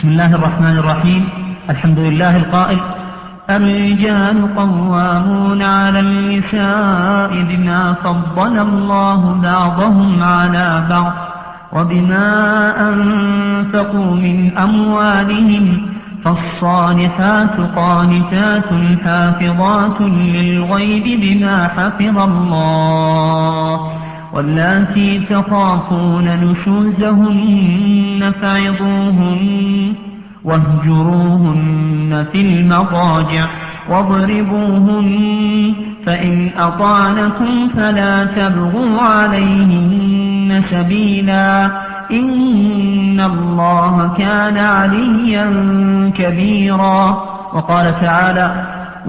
بسم الله الرحمن الرحيم. الحمد لله القائل: الرجال قوامون على النساء بما فضل الله بعضهم على بعض وبما أنفقوا من أموالهم، فالصالحات قانتات حافظات للغيب بما حفظ الله، واللاتي تخافون نشوزهن فعظوهن واهجروهن في المضاجع واضربوهن، فإن أطعنكم فلا تبغوا عليهن سبيلا، إن الله كان عليا كبيرا. وقال تعالى: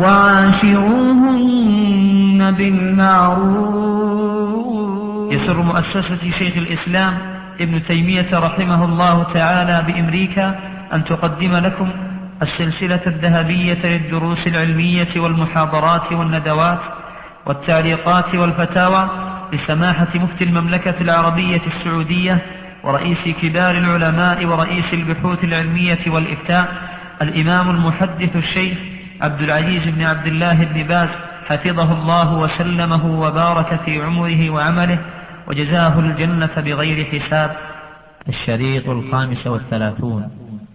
وعاشروهن بالمعروف. يسر مؤسسة شيخ الإسلام ابن تيمية رحمه الله تعالى بأمريكا أن تقدم لكم السلسلة الذهبية للدروس العلمية والمحاضرات والندوات والتعليقات والفتاوى لسماحة مفتي المملكة العربية السعودية ورئيس كبار العلماء ورئيس البحوث العلمية والإفتاء الإمام المحدث الشيخ عبد العزيز بن عبد الله بن باز حفظه الله وسلمه وبارك في عمره وعمله وجزاه الجنة بغير حساب. الشريط 35.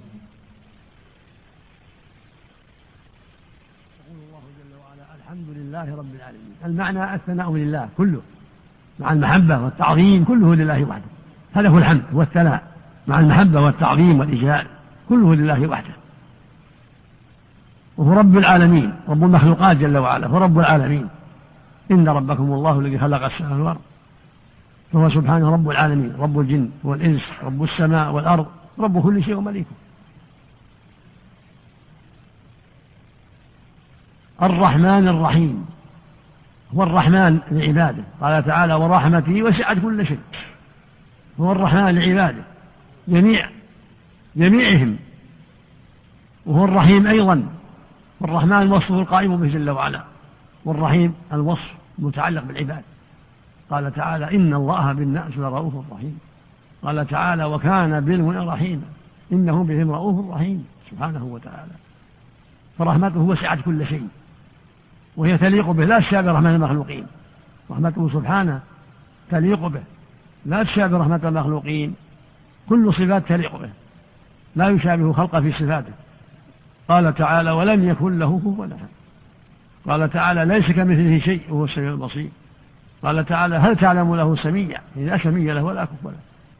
الحمد لله رب العالمين. المعنى الثناء لله كله مع المحبة والتعظيم، كله لله وحده. هذا هو الحمد والثناء مع المحبة والتعظيم والإجلال، كله لله وحده. وهو رب العالمين، رب المخلوقات جل وعلا، هو رب العالمين. إن ربكم الله الذي خلق السماء والأرض، فهو سبحانه رب العالمين، رب الجن والإنس، رب السماء والأرض، رب كل شيء ومليكه. الرحمن الرحيم، هو الرحمن لعباده، قال تعالى: ورحمتي وسعت كل شيء. هو الرحمن لعباده جميعهم، وهو الرحيم أيضا. والرحمن وصفه القائم به جل وعلا، والرحيم الوصف المتعلق بالعباد. قال تعالى: إن الله بالناس لرؤوف رحيم. قال تعالى: وكان بالمؤمنين رحيما، إنه بهم رؤوف رحيم سبحانه وتعالى. فرحمته وسعت كل شيء، وهي تليق به، لا تشابه رحمة المخلوقين. رحمته سبحانه تليق به، لا تشابه رحمة المخلوقين. كل صفات تليق به، لا يشابه خلقه في صفاته. قال تعالى: ولم يكن له كفوا أحد. قال تعالى: ليس كمثله شيء وهو السميع البصير. قال تعالى: هل تعلم له سميا؟ لا سمي له ولا كفوا له.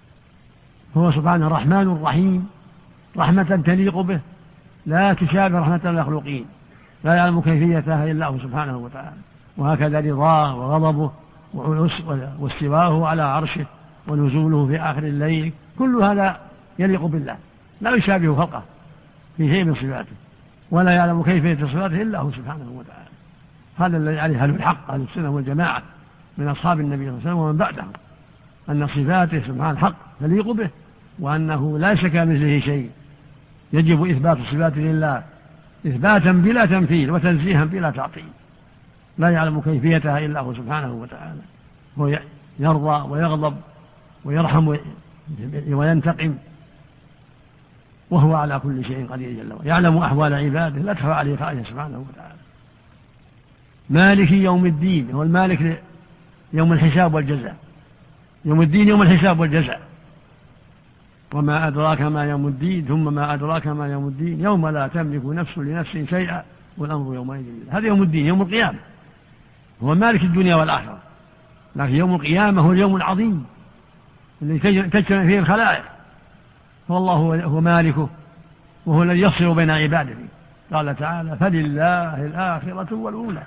هو سبحانه رحمن رحيم، رحمة تليق به، لا تشابه رحمة المخلوقين، لا يعلم كيفيتها إلا الله سبحانه وتعالى. وهكذا رضاه وغضبه واستواءه على عرشه ونزوله في آخر الليل، كل هذا يليق بالله، لا يشابه خلقه في شيء من صفاته، ولا يعلم كيفية صفاته إلا هو سبحانه وتعالى. هذا الذي عليه أهل الحق، أهل السنة والجماعة من أصحاب النبي صلى الله عليه وسلم ومن بعدهم، أن صفاته سبحانه الحق تليق به، وأنه ليس كمثله شيء. يجب إثبات الصفات لله إثباتا بلا تمثيل وتنزيها بلا تعطيل. لا يعلم كيفيتها إلا هو سبحانه وتعالى. هو يرضى ويغضب ويرحم وينتقم، وهو على كل شيء قدير جل وعلا. يعلم أحوال عباده، لا تخفى عليه خافية سبحانه وتعالى. مالك يوم الدين، هو المالك يوم الحساب والجزاء. يوم الدين يوم الحساب والجزاء. وما أدراك ما يوم الدين، ثم ما أدراك ما يوم الدين، يوم لا تملك نفس لنفس شيئا والأمر يومئذ لله. هذا يوم الدين، يوم القيامة. هو مالك الدنيا والآخرة، لكن يوم القيامة هو اليوم العظيم الذي تجتمع فيه الخلائق، والله هو مالكه، وهو الذي يفصل بين عباده. قال تعالى: فلله الآخرة والأولى.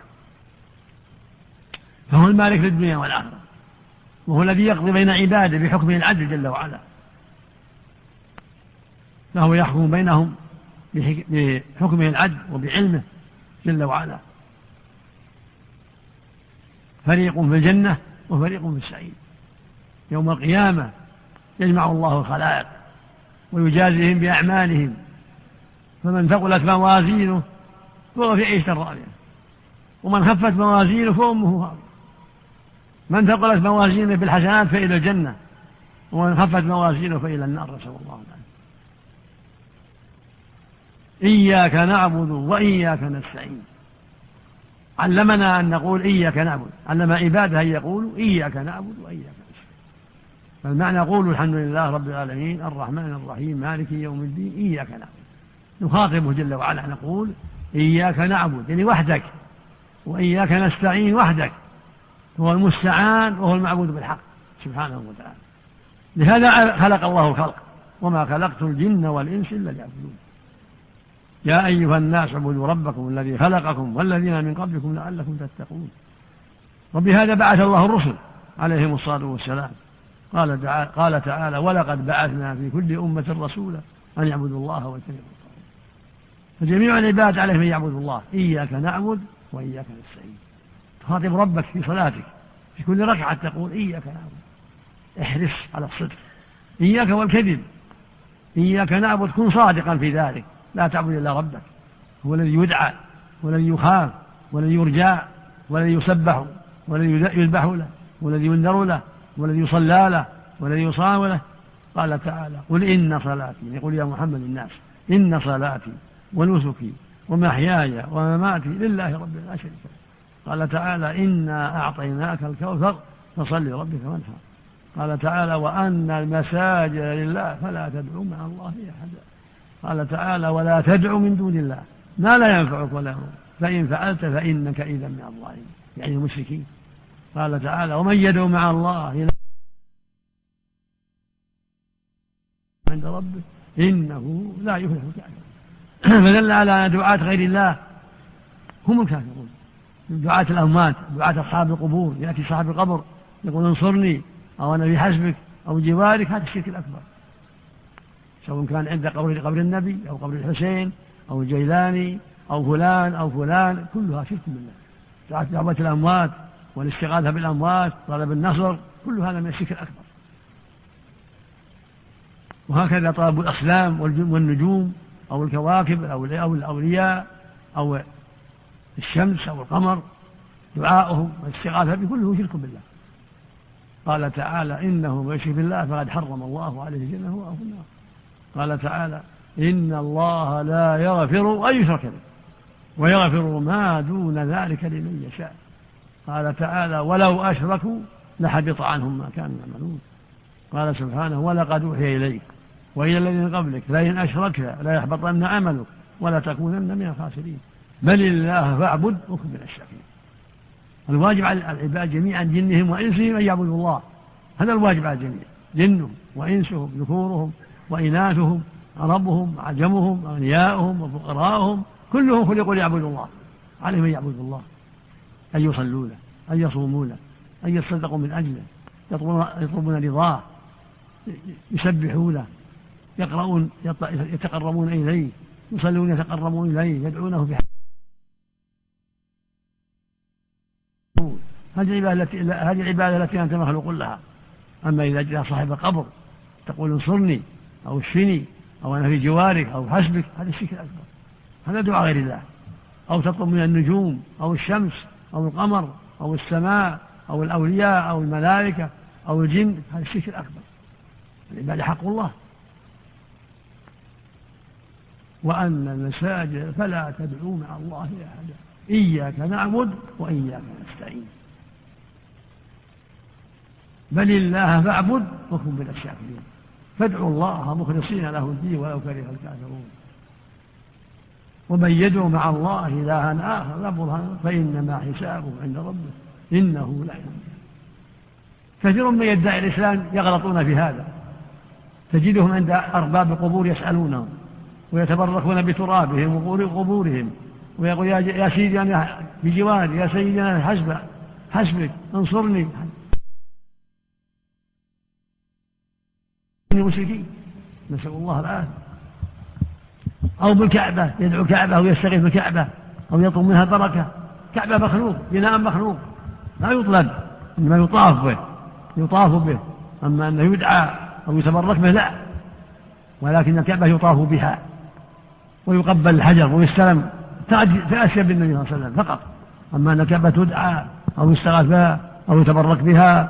فهو المالك للدنيا والآخرة، وهو الذي يقضي بين عباده بحكمه العدل جل وعلا. فهو يحكم بينهم بحكمه العدل وبعلمه جل وعلا. فريق في الجنة وفريق في السعير. يوم القيامة يجمع الله الخلائق ويجازيهم بأعمالهم، فمن ثقلت موازينه فهو في عيشة راضية، ومن خفت موازينه فأمه هاوية. من ثقلت موازينه بالحسنات فإلى الجنة، ومن خفت موازينه فإلى النار، نسأل الله العافية. إياك نعبد وإياك نستعين. علمنا أن نقول إياك نعبد، علم عباده أن يقولوا إياك نعبد وإياك نستعين. فالمعنى قولوا الحمد لله رب العالمين الرحمن الرحيم مالك يوم الدين إياك نعبد. نخاطبه جل وعلا نقول إياك نعبد يعني وحدك، وإياك نستعين وحدك، هو المستعان وهو المعبود بالحق سبحانه وتعالى. لهذا خلق الله الخلق، وما خلقت الجن والإنس إلا ليعبدون. يا أيها الناس اعبدوا ربكم الذي خلقكم والذين من قبلكم لعلكم تتقون. وبهذا بعث الله الرسل عليهم الصلاة والسلام. قال تعالى ولقد بعثنا في كل أمة رسولا أن يعبدوا الله واجتنبوا الطاغوت. فجميع العباد عليهم أن يعبدوا الله. إياك نعبد وإياك نستعين. تخاطب ربك في صلاتك في كل ركعة تقول إياك نعبد، احرص على الصدق، إياك والكذب، إياك نعبد، كن صادقا في ذلك، لا تعبد إلا ربك، هو الذي يدعى والذي يخاف والذي يرجى والذي يسبح والذي يذبح له والذي ينذر له والذي يصلى له والذي يصام له. قال تعالى قل إن صلاتي، يقول يا محمد الناس إن صلاتي ونسكي ومحياي ومماتي لله رب لا شريك له. قال تعالى إنا أعطيناك الكوثر فصل لربك وانحر. قال تعالى وأن المساجد لله فلا تدعوا مع الله أحدا. قال تعالى ولا تدعوا من دون الله ما لا ينفعك ولا يضرك فإن فعلت فإنك إذا من الظالمين، يعني المشركين. قال تعالى ومن يدعو مع الله عند ربه إنه لا يفلح الكافرون. فدل على أن دعاة غير الله هم الكافرون، دعاة الأموات، دعاة أصحاب القبور. يأتي صاحب القبر يقول انصرني أو أنا في حسبك أو جوارك، هذا الشرك الأكبر، سواء كان عند قبر النبي أو قبر الحسين أو الجيلاني أو فلان أو فلان، كلها شرك بالله. دعوة الأموات والاستغاثة بالأموات، طلب النصر، كل هذا من الشرك الأكبر. وهكذا طلب الأصنام والنجوم أو الكواكب أو الأولياء أو الشمس أو القمر، دعاؤهم والاستغاثة بكله شرك بالله. قال تعالى إنه من يشرك بالله فقد حرم الله عليه الجنة ومأواه النار. قال تعالى إن الله لا يغفر أن يشرك به ويغفر ما دون ذلك لمن يشاء. قال تعالى ولو أشركوا لحبط عنهم ما كانوا يعملون. قال سبحانه ولقد أوحي إليك وإلى الذين قبلك لئن أشركت لا يحبطن عملك ولا تكونن من الخاسرين. بل الله فاعبد وكن من الشاكرين. الواجب على العباد جميعا جنهم وإنسهم أن يعبدوا الله، هذا الواجب على الجميع، جنهم وإنسهم ذكورهم وإناثهم عربهم عجمهم أغنياؤهم وفقراءهم كلهم خلقوا ليعبدوا الله. عليهم أن يعبدوا الله، أن يصلوا له، أن يصوموا له، أن يتصدقوا من أجله، يطلبون رضاه، يسبحوا له، يقرؤون يتقربون إليه، يصلون يتقربون إليه، يدعونه في هذه العبادة التي أنت مخلوق لها. أما إذا جاء صاحب القبر تقول انصرني أو اشفني أو أنا في جوارك أو حسبك، هذا الشرك الأكبر، هذا دعاء غير الله. أو تطلب من النجوم أو الشمس أو القمر أو السماء أو الأولياء أو الملائكة أو الجن، هذا الشرك الأكبر. العبادة حق الله. وأن المساجد فلا تدعوا مع الله أحدا إياك نعبد وإياك نستعين. بل الله فاعبد وكن من الشاكرين. فادعوا الله مخلصين له الدين ولو كره الكافرون. ومن يدعو مع الله إلها آخر لا برهان فإنما حسابه عند ربه إنه لا يضل. كثير من يدعي الإسلام يغلطون في هذا، تجدهم عند أرباب القبور يسألونهم ويتبركون بترابهم وقبورهم ويقول يا سيدي أنا بجواري، يا سيدي أنا حسبك انصرني. المشركين نسأل الله العافية. أو بالكعبة يدعو الكعبة أو يستغيث بالكعبة أو يطلب منها بركة. كعبة مخلوق، بناء مخلوق لا يطلب، إنما يطاف به. أما أنه يدعى أو يتبرك به لا، ولكن الكعبة يطاف بها ويقبل الحجر ويستلم تأسيا بالنبي صلى الله عليه وسلم فقط. أما أن الكعبة تدعى أو يستغاث بها أو يتبرك بها أو بكسوتها لا، أو بمقام إبراهيم لا يجوز هذا.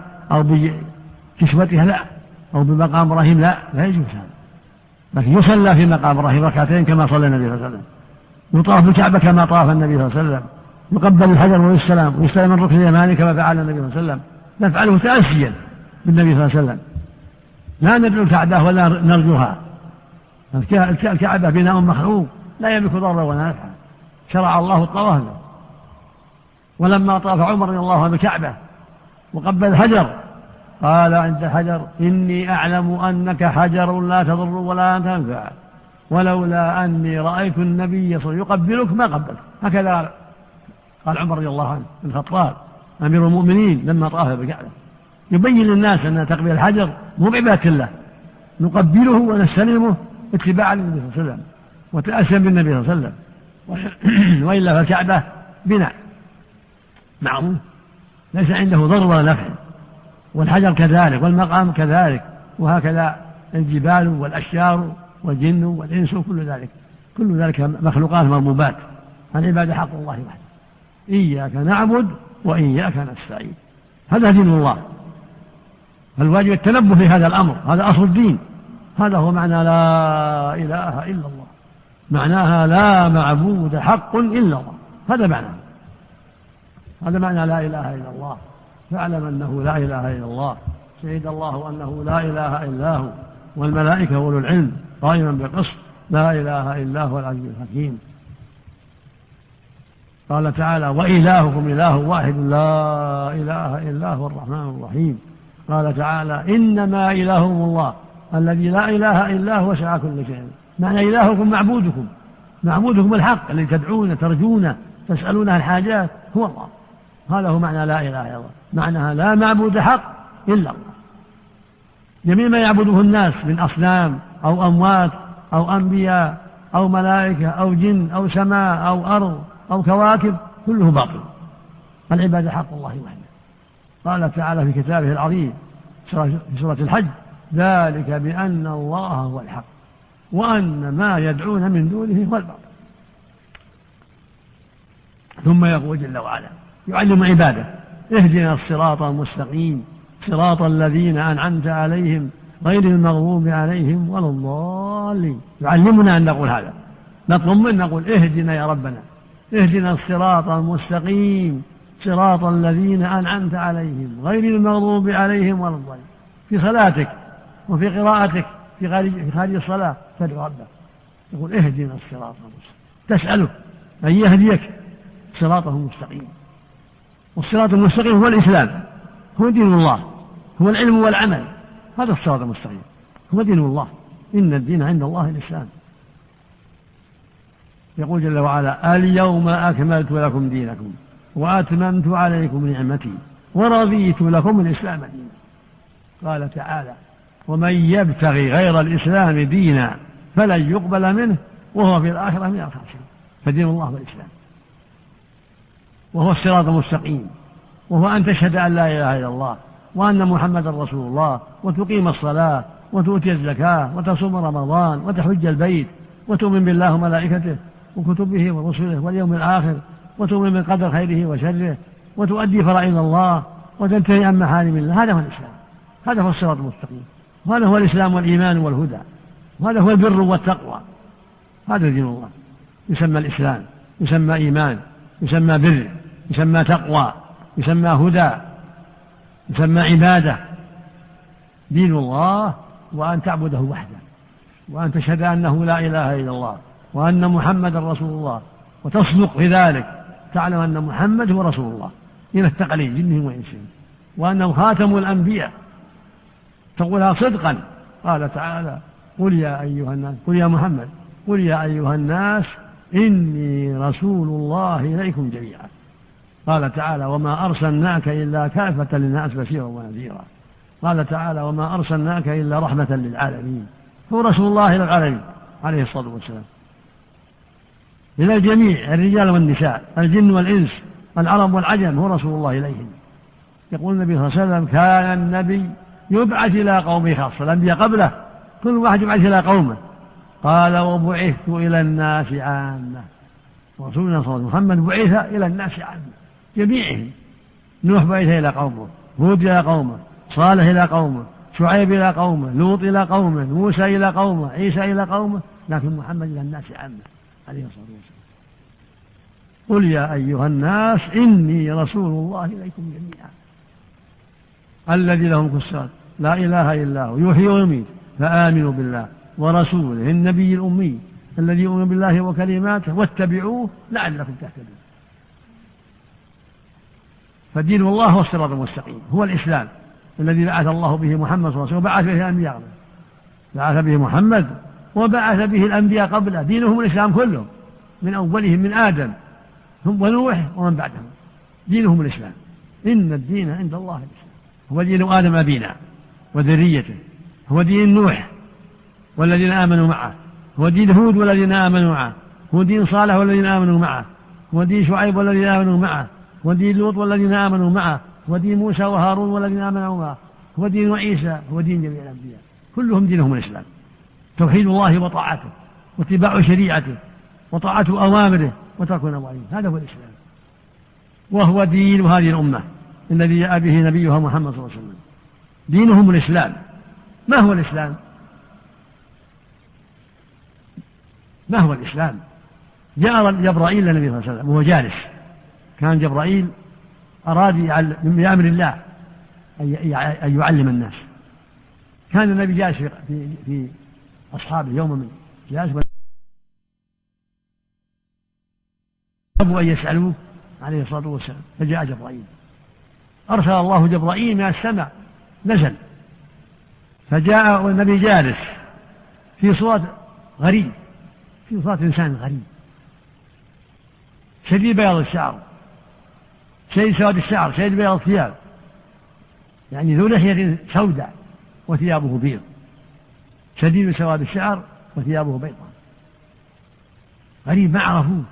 لكن يصلى في مقام إبراهيم ركعتين كما صلى النبي صلى الله عليه وسلم، يطاف بالكعبة كما طاف النبي صلى الله عليه وسلم، يقبل الحجر ويستلم من الركن اليماني كما فعل النبي صلى الله عليه وسلم، نفعله تأسيا بالنبي صلى الله عليه وسلم، لا ندعو الكعبة ولا نرجوها. الكعبة بناء مخلوق لا يملك ضرا ولا نفعا، شرع الله الطواف له. ولما طاف عمر رضي الله عنه بالكعبة وقبل الحجر قال عند الحجر: إني أعلم أنك حجر لا تضر ولا تنفع، ولولا أني رأيت النبي صلى الله عليه وسلم يقبلك ما قبلك. هكذا قال عمر رضي الله عنه بن الخطاب أمير المؤمنين لما طاف بالكعبة، يبين للناس أن تقبيل الحجر مو بعبادة الله، نقبله ونستلمه اتباعا للنبي صلى الله عليه وسلم وتأسيا بالنبي صلى الله عليه وسلم. وإلا فالكعبة بناء معروف ليس عنده ضر ولا نفع، والحجر كذلك، والمقام كذلك، وهكذا الجبال والأشجار والجن والإنس كل ذلك مخلوقات مربوبات. العبادة حق الله وحده، إياك نعبد وإياك نستعين، هذا دين الله. فالواجب التنبه في هذا الأمر، هذا أصل الدين، هذا هو معنى لا إله إلا الله، معناها لا معبود حق إلا الله، هذا معنى لا إله إلا الله. فاعلم أنه لا إله إلا الله، شهد الله أنه لا إله إلا هو والملائكة وأولو العلم قائما بالقسط، لا إله إلا هو العزيز الحكيم. قال تعالى: وإلهكم إله واحد لا إله إلا هو الرحمن الرحيم. قال تعالى: إنما إلهكم الله الذي لا إله إلا هو وسع كل شيء. معنى إلهكم معبودكم الحق الذي تدعون ترجون تسألونه الحاجات هو الله، هذا هو معنى لا إله إلا الله، معناها لا معبود حق إلا الله. جميع ما يعبده الناس من أصنام أو أموات أو أنبياء أو ملائكة أو جن أو سماء أو أرض أو كواكب كله باطل، العبادة حق الله وحده. قال تعالى في كتابه العظيم في سورة الحج: ذلك بأن الله هو الحق وأن ما يدعون من دونه هو الباطل. ثم يقول جل وعلا يعلم عباده: اهدنا الصراط المستقيم صراط الذين أنعمت عليهم غير المغضوب عليهم ولا الضالين. يعلمنا أن نقول هذا، نطلب منه نقول: اهدنا يا ربنا، اهدنا الصراط المستقيم صراط الذين أنعمت عليهم غير المغضوب عليهم ولا الضالين. في صلاتك وفي قراءتك في خارج الصلاة تدعو ربك تقول: اهدنا الصراط المستقيم، تسأله أن يهديك صراطه المستقيم. والصراط المستقيم هو الإسلام، هو دين الله، هو العلم والعمل، هذا الصراط المستقيم هو دين الله. إن الدين عند الله الإسلام. يقول جل وعلا: اليوم أكملت لكم دينكم وأتممت عليكم نعمتي ورضيت لكم الإسلام دينا. قال تعالى: ومن يبتغي غير الإسلام دينا فلن يقبل منه وهو في الآخرة من الخاسرين. فدين الله هو الإسلام، وهو الصراط المستقيم، وهو أن تشهد أن لا إله إلا الله وأن محمدا رسول الله، وتقيم الصلاة وتؤتي الزكاة وتصوم رمضان وتحج البيت وتؤمن بالله وملائكته وكتبه ورسله واليوم الآخر وتؤمن بالقدر خيره وشره وتؤدي فرائض الله وتنتهي عن محارم الله. هذا هو الإسلام، هذا هو الصراط المستقيم، وهذا هو الإسلام والإيمان والهدى، وهذا هو البر والتقوى. هذا دين الله، يسمى الإسلام، يسمى إيمان، يسمى بر، يسمى تقوى، يسمى هدى، يسمى عبادة. دين الله وأن تعبده وحده، وأن تشهد أنه لا إله إلا الله وأن محمد رسول الله، وتصدق في ذلك، تعلم أن محمد هو رسول الله إلى الثقلين جنهم وإنسهم، وأنه خاتم الأنبياء، تقولها صدقا. قال تعالى: قل يا أيها الناس، قل يا محمد، قل يا أيها الناس إني رسول الله إليكم جميعا. قال تعالى: وما أرسلناك إلا كافة للناس بشيرا ونذيرا. قال تعالى: وما أرسلناك إلا رحمة للعالمين. هو رسول الله إلى العالمين عليه الصلاة والسلام، إلى الجميع، الرجال والنساء، الجن والإنس، العرب والعجم، هو رسول الله إليهم. يقول النبي صلى الله عليه وسلم: كان النبي يبعث إلى قومه خاصة، الأنبياء قبله كل واحد يبعث إلى قومه. قال: وبعثت إلى الناس عامة. ورسولنا صلى الله عليه وسلم محمد بعث إلى الناس عامة جميعهم. نوح بعث إلى قومه، هود إلى قومه، صالح إلى قومه، شعيب إلى قومه، لوط إلى قومه، موسى إلى قومه، عيسى إلى قومه، لكن محمد إلى الناس عامة عليه الصلاة والسلام. قل يا أيها الناس إني رسول الله إليكم جميعا الذي له ملك السماوات لا إله إلا هو يحيي ويميت فآمنوا بالله ورسوله النبي الأمي الذي يؤمن بالله وكلماته واتبعوه لعلكم تهتدون. فدين الله هو الصراط المستقيم، هو الإسلام الذي بعث الله به محمد صلى الله عليه وسلم وبعث به الأنبياء قبله. بعث به محمد وبعث به الأنبياء قبله، دينهم الإسلام كله من أولهم من آدم هم ونوح ومن بعدهم، دينهم الإسلام. إن الدين عند الله الإسلام، هو دين آدم أبينا وذريته، هو دين نوح والذين آمنوا معه، هو دين هود والذين آمنوا معه، هو دين صالح والذين آمنوا معه، هو دين شعيب والذين آمنوا معه، هو دين لوط والذين آمنوا معه، هو دين موسى وهارون والذين آمنوا معه، هو دين عيسى، هو دين جميع الأنبياء، كلهم دينهم الإسلام. توحيد الله وطاعته واتباع شريعته وطاعة أوامره وترك نواهيه، هذا هو الإسلام، وهو دين هذه الأمة الذي جاء به نبيها محمد صلى الله عليه وسلم. دينهم الإسلام. ما هو الإسلام؟ ما هو الإسلام؟ جاء جبرائيل للنبي صلى الله عليه وسلم وهو جالس، كان جبرائيل أراد بأمر الله أن يعلم الناس. كان النبي جالس في أصحابه يوم من جالس أبوا أن يسألوه عليه الصلاة والسلام، فجاء جبرائيل، أرسل الله جبرائيل من السماء نزل، فجاء والنبي جالس في صورة غريب، في صورة إنسان غريب شديد بياض الشعر، شديد سواد الشعر، شديد بياض الثياب، يعني ذو لحية سوداء وثيابه بيض، شديد سواد الشعر وثيابه بيضاء، غريب ما عرفوه،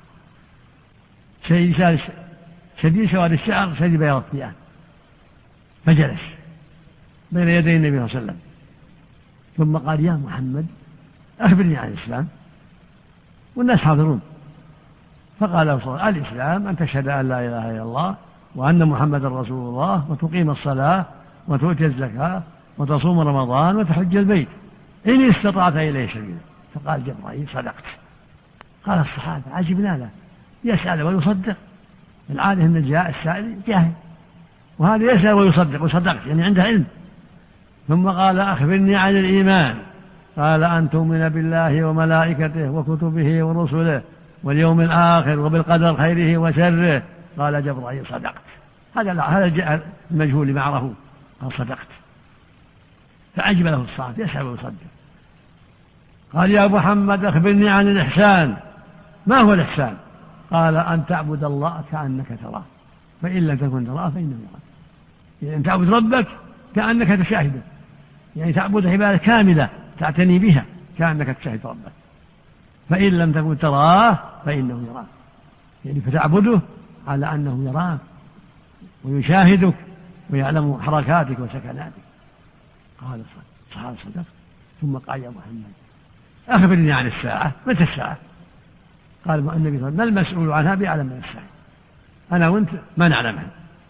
شديد سواد الشعر شديد بياض الثياب. فجلس بين يدي النبي صلى الله عليه وسلم ثم قال يا محمد أخبرني عن الإسلام، والناس حاضرون. فقال له صلى الله عليه وسلم الإسلام أن تشهد أن لا إله إلا الله وأن محمد رسول الله وتقيم الصلاة وتؤتي الزكاة وتصوم رمضان وتحج البيت إن استطعت إليه سبيلا. فقال جبرائيل صدقت. قال الصحابة عجبنا له، يسأل ويصدق، العادة أن جاء السائل جاهل، وهذا يسأل ويصدق، وصدقت يعني عنده علم. ثم قال أخبرني عن الإيمان، قال أن تؤمن بالله وملائكته وكتبه ورسله واليوم الآخر وبالقدر خيره وشره. قال جبرائيل صدقت. هذا جاء المجهول ما عرفه، قال صدقت. فعجب له الصحابة يسأل ويصدق. قال يا محمد أخبرني عن الإحسان، ما هو الإحسان؟ قال أن تعبد الله كأنك تراه فإن لم تكن تراه فإنه يراك. يعني أن تعبد ربك كأنك تشاهده، يعني تعبد عبادة كاملة تعتني بها كأنك تشاهد ربك، فإن لم تكن تراه فإنه يراك، يعني فتعبده على أنه يراك ويشاهدك ويعلم حركاتك وسكناتك. قال صحابة صدق. ثم قال يا محمد أخبرني عن الساعة، متى الساعة؟ قال النبي صلى الله عليه وسلم ما المسؤول عنها بأعلم من الساعة، أنا وأنت ما نعلمها.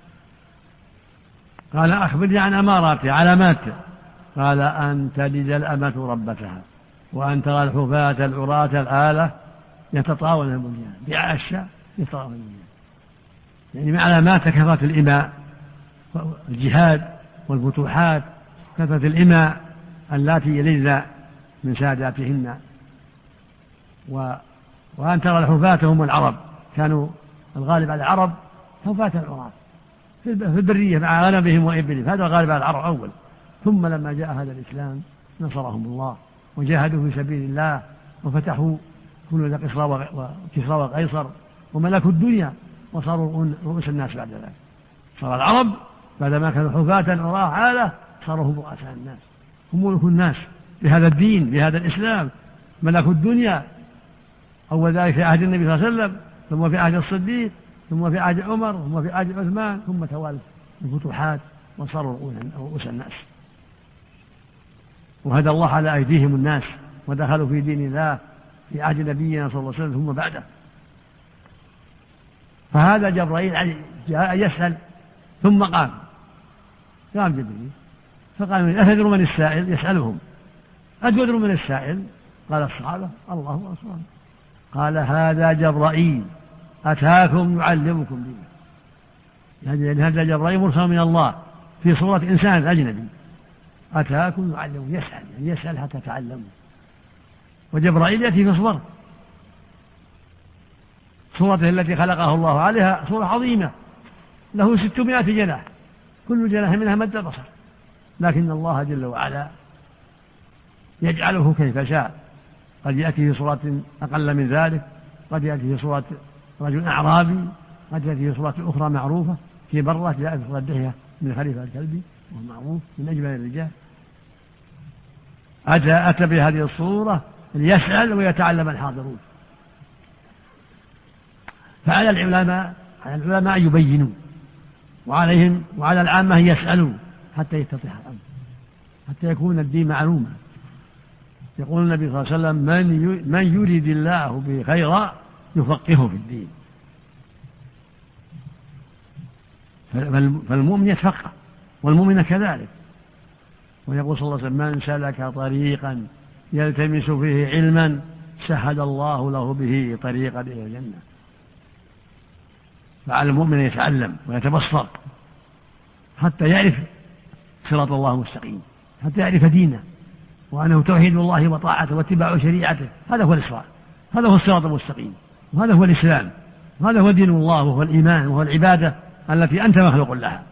قال أخبرني عن أماراتها علاماتها. قال أن تلد الأمة ربتها وأن ترى الحفاة العراة الآلة يتطاولون البنيان بيع الشاء يتطاولون البنيان، يعني من علامات كثرة الإماء الجهاد والفتوحات، كثرة الإماء اللاتي يلدن من ساداتهن، وأن ترى الحفاة هم العرب، كانوا الغالب على العرب حفاة العراة في البرية مع غنمهم وإبلهم، هذا الغالب على العرب أول. ثم لما جاء هذا الإسلام نصرهم الله وجاهدوا في سبيل الله وفتحوا كنوز كسرى وقيصر وملكوا الدنيا وصاروا رؤوس الناس بعد ذلك. صار العرب بعدما كانوا حفاة عراة عالة صاروا هم رؤساء الناس، هم ملك الناس بهذا الدين بهذا الإسلام، ملكوا الدنيا. أول ذلك في عهد النبي صلى الله عليه وسلم، ثم في عهد الصديق، ثم في عهد عمر، ثم في عهد عثمان، ثم توالت الفتوحات وصاروا رؤوس الناس، وهدى الله على أيديهم الناس ودخلوا في دين الله في عهد نبينا صلى الله عليه وسلم ثم بعده. فهذا جبرائيل جاء يسأل ثم قام جبريل فقال أتدرون من السائل؟ يسألهم أتدرون من السائل؟ قال الصحابة الله أكبر. قال هذا جبرائيل أتاكم يعلمكم دينه، يعني هذا جبرائيل مرسل من الله في صورة إنسان أجنبي، أتاكم يعلمكم، يسأل يعني يسأل حتى تعلموا. وجبرائيل يأتي في صورته التي خلقه الله عليها صورة عظيمة، له 600 جناح، كل جناح منها مد البصر، لكن الله جل وعلا يجعله كيف شاء، قد يأتي في صورة أقل من ذلك، قد يأتي في صورة رجل أعرابي، قد يأتي في صورة أخرى معروفة. في برة جاء في صورة دحية من خليفة الكلبي وهو معروف من أجمل الرجال، أتى بهذه الصورة ليسأل ويتعلم الحاضرون. فعلى العلماء أن يبينوا، وعليهم وعلى العامة أن يسألوا حتى يتضح الأمر، حتى يكون الدين معلوما. يقول النبي صلى الله عليه وسلم من يريد الله به خيرا يفقهه في الدين. فالمؤمن يتفقه والمؤمن كذلك. ويقول صلى الله عليه وسلم من سلك طريقا يلتمس فيه علما سهل الله له به طريقا إلى الجنة. فعلى المؤمن يتعلم ويتبصر حتى يعرف صراط الله المستقيم، حتى يعرف دينه وأنه توحيد الله وطاعته واتباع شريعته. هذا هو الإسراء، هذا هو الصراط المستقيم، وهذا هو الإسلام، وهذا هو دين الله، وهو الإيمان، وهو العبادة التي أنت مخلوق لها.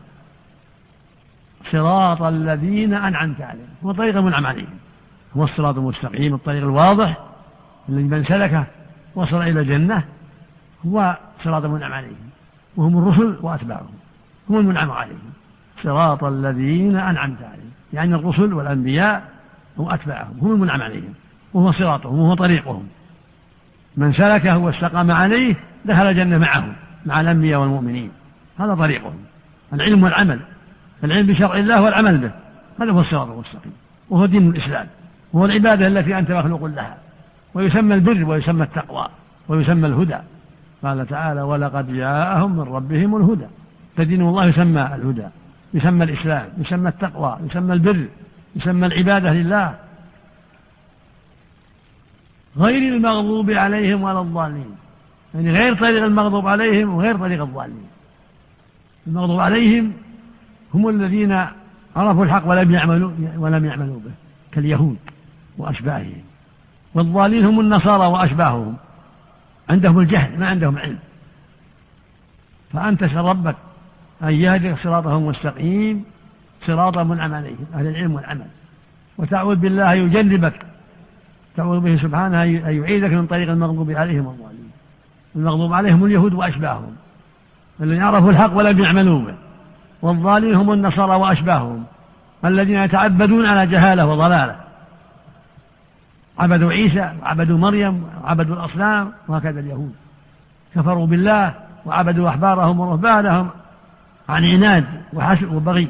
صراط الذين أنعمت عليهم، هو طريق المنعم عليهم، هو الصراط المستقيم، الطريق الواضح الذي من سلكه وصل إلى الجنة، هو صراط المنعم عليهم، وهم الرسل وأتباعهم، هم المنعم عليهم. صراط الذين أنعمت عليهم، يعني الرسل والأنبياء وأتباعهم هم المنعم عليهم، وهو صراطهم وهو طريقهم. من سلكه واستقام عليه دخل الجنة معهم مع الأنبياء والمؤمنين. هذا طريقهم، العلم والعمل، العلم بشرع الله والعمل به، هذا هو الصراط المستقيم، وهو دين الإسلام، وهو العبادة التي أنت مخلوق لها، ويسمى البر ويسمى التقوى ويسمى الهدى. قال تعالى ولقد جاءهم من ربهم الهدى. فدين الله يسمى الهدى، يسمى الإسلام، يسمى التقوى، يسمى البر، يسمى العبادة لله، غير المغضوب عليهم ولا الضالين، يعني غير طريق المغضوب عليهم وغير طريق الضالين. المغضوب عليهم هم الذين عرفوا الحق ولم يعملوا به كاليهود وأشباههم، والضالين هم النصارى وأشباههم، عندهم الجهل ما عندهم علم. فأنت سأل ربك أن يهدك صراطه المستقيم، صراط منعم عليهم أهل العلم والعمل، وتعوذ بالله يجنبك، تعوذ به سبحانه أن يعيذك من طريق المغضوب عليهم والضالين. المغضوب عليهم اليهود وأشباههم الذين عرفوا الحق ولم يعملوا به، والضالين هم النصارى وأشباههم الذين يتعبدون على جهالة وضلالة، عبدوا عيسى وعبدوا مريم وعبدوا الأصنام، وهكذا اليهود كفروا بالله وعبدوا أحبارهم ورهبانهم عن عناد وحسد وبغي.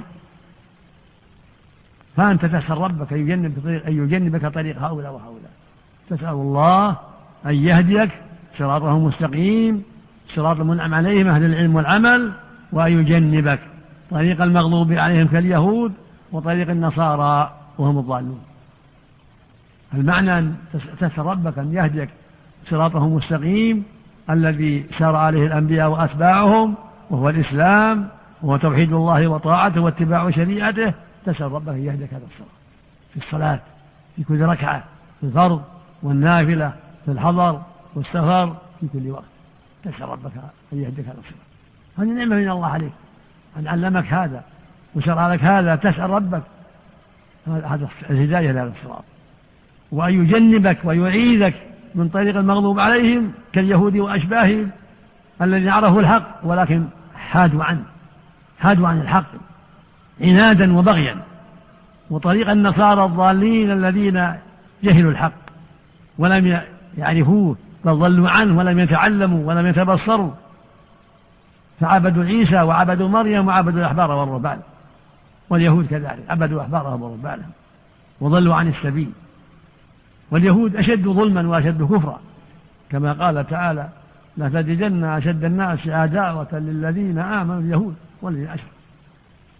فأنت تسأل ربك أن يجنبك طريق هؤلاء وهؤلاء، تسأل الله أن يهديك صراطه المستقيم، صراط المنعم عليهم أهل العلم والعمل، وأن يجنبك طريق المغضوب عليهم كاليهود وطريق النصارى وهم الضالون. المعنى أن تسأل ربك أن يهديك صراطه المستقيم الذي سار عليه الأنبياء وأتباعهم، وهو الإسلام، وهو توحيد الله وطاعته واتباع شريعته. تسأل ربك أن يهديك هذا الصراط في الصلاة، في كل ركعة، في الفرض والنافلة، في الحضر والسفر، في كل وقت تسأل ربك أن يهديك هذا الصراط. هذه نعمة من الله عليك أن علمك هذا وشرع لك هذا. تسأل ربك هذا الهداية لهذا الصراط، وأن يجنبك ويعيذك من طريق المغضوب عليهم كاليهود وأشباههم الذين عرفوا الحق ولكن حادوا عن الحق عنادا وبغيا، وطريق النصارى الضالين الذين جهلوا الحق ولم يعرفوه بل ضلوا عنه ولم يتعلموا ولم يتبصروا، فعبدوا عيسى وعبدوا مريم وعبدوا الأحبار والرهبان. واليهود كذلك عبدوا أحبارهم ورهبانهم وضلوا عن السبيل. واليهود أشد ظلما وأشد كفرا، كما قال تعالى لتجدن أشد الناس عداوة للذين آمنوا اليهود والذين أشركوا.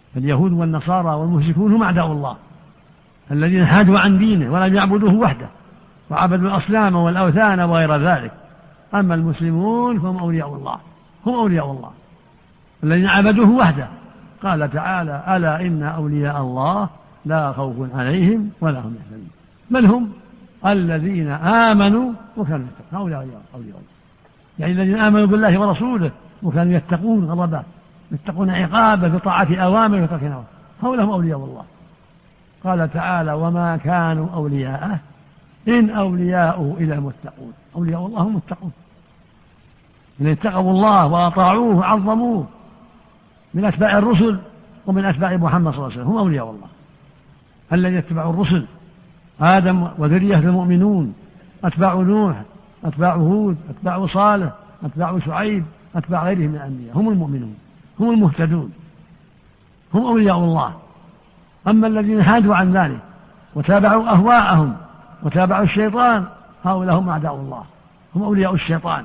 فاليهود والنصارى والمشركون هم أعداء الله الذين حادوا عن دينه ولم يعبدوه وحده وعبدوا الأصنام والأوثان وغير ذلك. أما المسلمون فهم أولياء الله، هم أولياء الله الذين عبدوه وحده. قال تعالى: ألا إن أولياء الله لا خوف عليهم ولا هم يحزنون. من هم؟ الذين آمنوا وكانوا يتقون. أولياء الله يعني الذين آمنوا بالله ورسوله وكانوا يتقون غضبه، يتقون عقابه بطاعة أوامره وترك نواهيه، هؤلاء هم أولياء الله. قال تعالى: وما كانوا أولياءه إن أولياؤه إلا المتقون. أولياء الله هم المتقون، من اتقوا الله وأطاعوه وعظموه من أتباع الرسل ومن أتباع محمد صلى الله عليه وسلم، هم أولياء الله الذين اتبعوا الرسل، آدم وذرية المؤمنون، أتباع نوح، أتباع هود، أتباع صالح، أتباع شعيب، أتباع غيرهم من الأنبياء، هم المؤمنون، هم المهتدون، هم أولياء الله. أما الذين حادوا عن ذلك وتابعوا أهواءهم وتابعوا الشيطان، هؤلاء هم أعداء الله، هم أولياء الشيطان.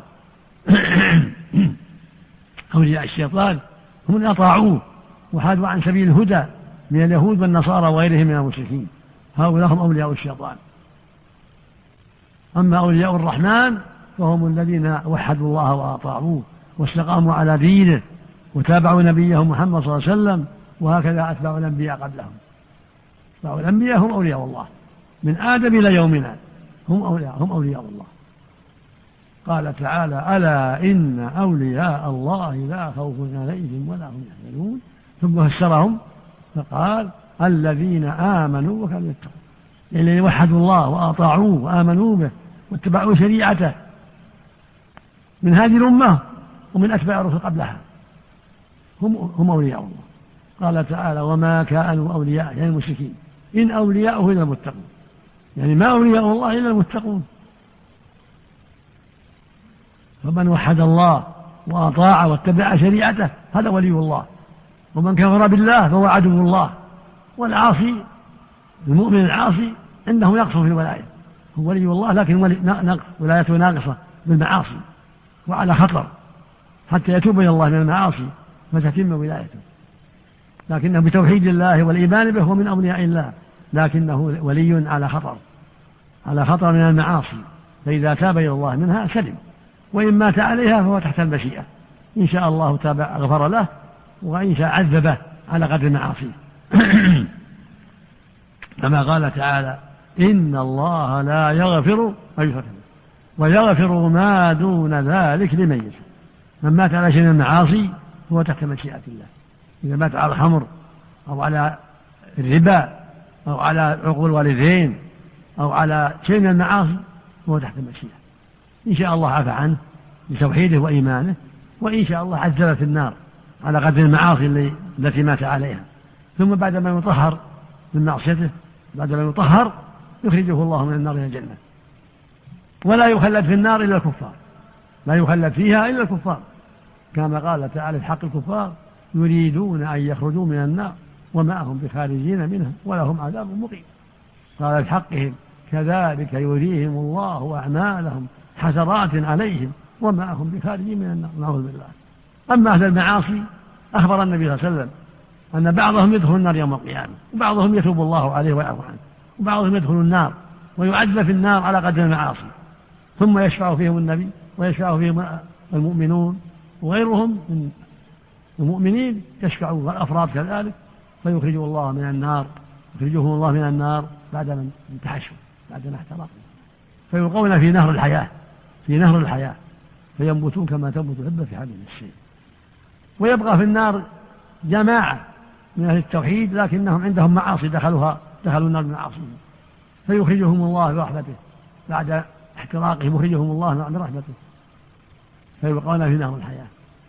أولياء الشيطان هم من أطاعوه وحادوا عن سبيل الهدى من اليهود والنصارى وغيرهم من المشركين، هؤلاء هم أولياء الشيطان. أما أولياء الرحمن فهم الذين وحدوا الله وأطاعوه واستقاموا على دينه وتابعوا نبيه محمد صلى الله عليه وسلم، وهكذا أتباع الأنبياء قبلهم. أتباع الأنبياء هم أولياء الله من آدم إلى يومنا، هم أولياء الله. قال تعالى: ألا إن أولياء الله لا خوف عليهم ولا هم يحزنون. ثم فسرهم فقال: الذين آمنوا وكانوا يتقون، يعني وحدوا الله وأطاعوه وآمنوا به واتبعوا شريعته من هذه الأمة ومن أتباع الرسل قبلها، هم أولياء الله. قال تعالى: وما كانوا أولياء يعني المشركين إن أولياؤه إلا المتقون، يعني ما أولياء الله إلا المتقون. فمن وحد الله وأطاع واتبع شريعته هذا ولي الله، ومن كفر بالله فهو عدو الله. والعاصي المؤمن العاصي عنده يقصر في الولاية، هو ولي الله لكن ولايته ناقصة بالمعاصي وعلى خطر حتى يتوب إلى الله من المعاصي فتتم ولايته، لكنه بتوحيد الله والإيمان به ومن أولياء الله، لكنه ولي على خطر من المعاصي، فإذا تاب إلى الله منها سلم، وإن مات عليها فهو تحت المشيئة، إن شاء الله تاب غفر له، وإن شاء عذبه على قدر المعاصي. كما قال تعالى: إن الله لا يغفر أن يشرك به ويغفر ما دون ذلك لمن يشاء. من مات على شيء من المعاصي هو تحت مشيئة الله، إذا مات على الخمر أو على الربا أو على عقوق الوالدين أو على شيء من المعاصي هو تحت المشيئة، إن شاء الله عفى عنه بتوحيده وإيمانه، وإن شاء الله عذبه في النار على قدر المعاصي التي مات عليها، ثم بعد ما يطهر من معصيته بعد ما يطهر يخرجه الله من النار إلى الجنة، ولا يخلد في النار إلا الكفار، لا يخلد فيها إلا الكفار، كما قال تعالى في حق الكفار: يريدون أن يخرجوا من النار وما هم بخارجين منها ولهم عذاب مقيم. قال في حقهم: كذلك يريهم الله أعمالهم حسرات عليهم وما هم بخارجين من النار، نعوذ بالله. أما أهل المعاصي أخبر النبي صلى الله عليه وسلم أن بعضهم يدخل النار يوم القيامة، وبعضهم يتوب الله عليه ويعفو عنه، وبعضهم يدخل النار ويعذب في النار على قدر المعاصي، ثم يشفع فيهم النبي ويشفع فيهم المؤمنون وغيرهم من المؤمنين، يشفعوا الأفراد كذلك، فيخرجهم الله من النار بعد ما انتحشوا، بعد ما احترقوا، فيلقون في نهر الحياة فينبتون كما تنبت الحبة في حميم السيل. ويبقى في النار جماعة من أهل التوحيد لكنهم عندهم معاصي دخلوا النار بمعاصيهم، فيخرجهم الله برحمته بعد احتراقهم، يخرجهم الله برحمته فيبقون في نهر الحياة.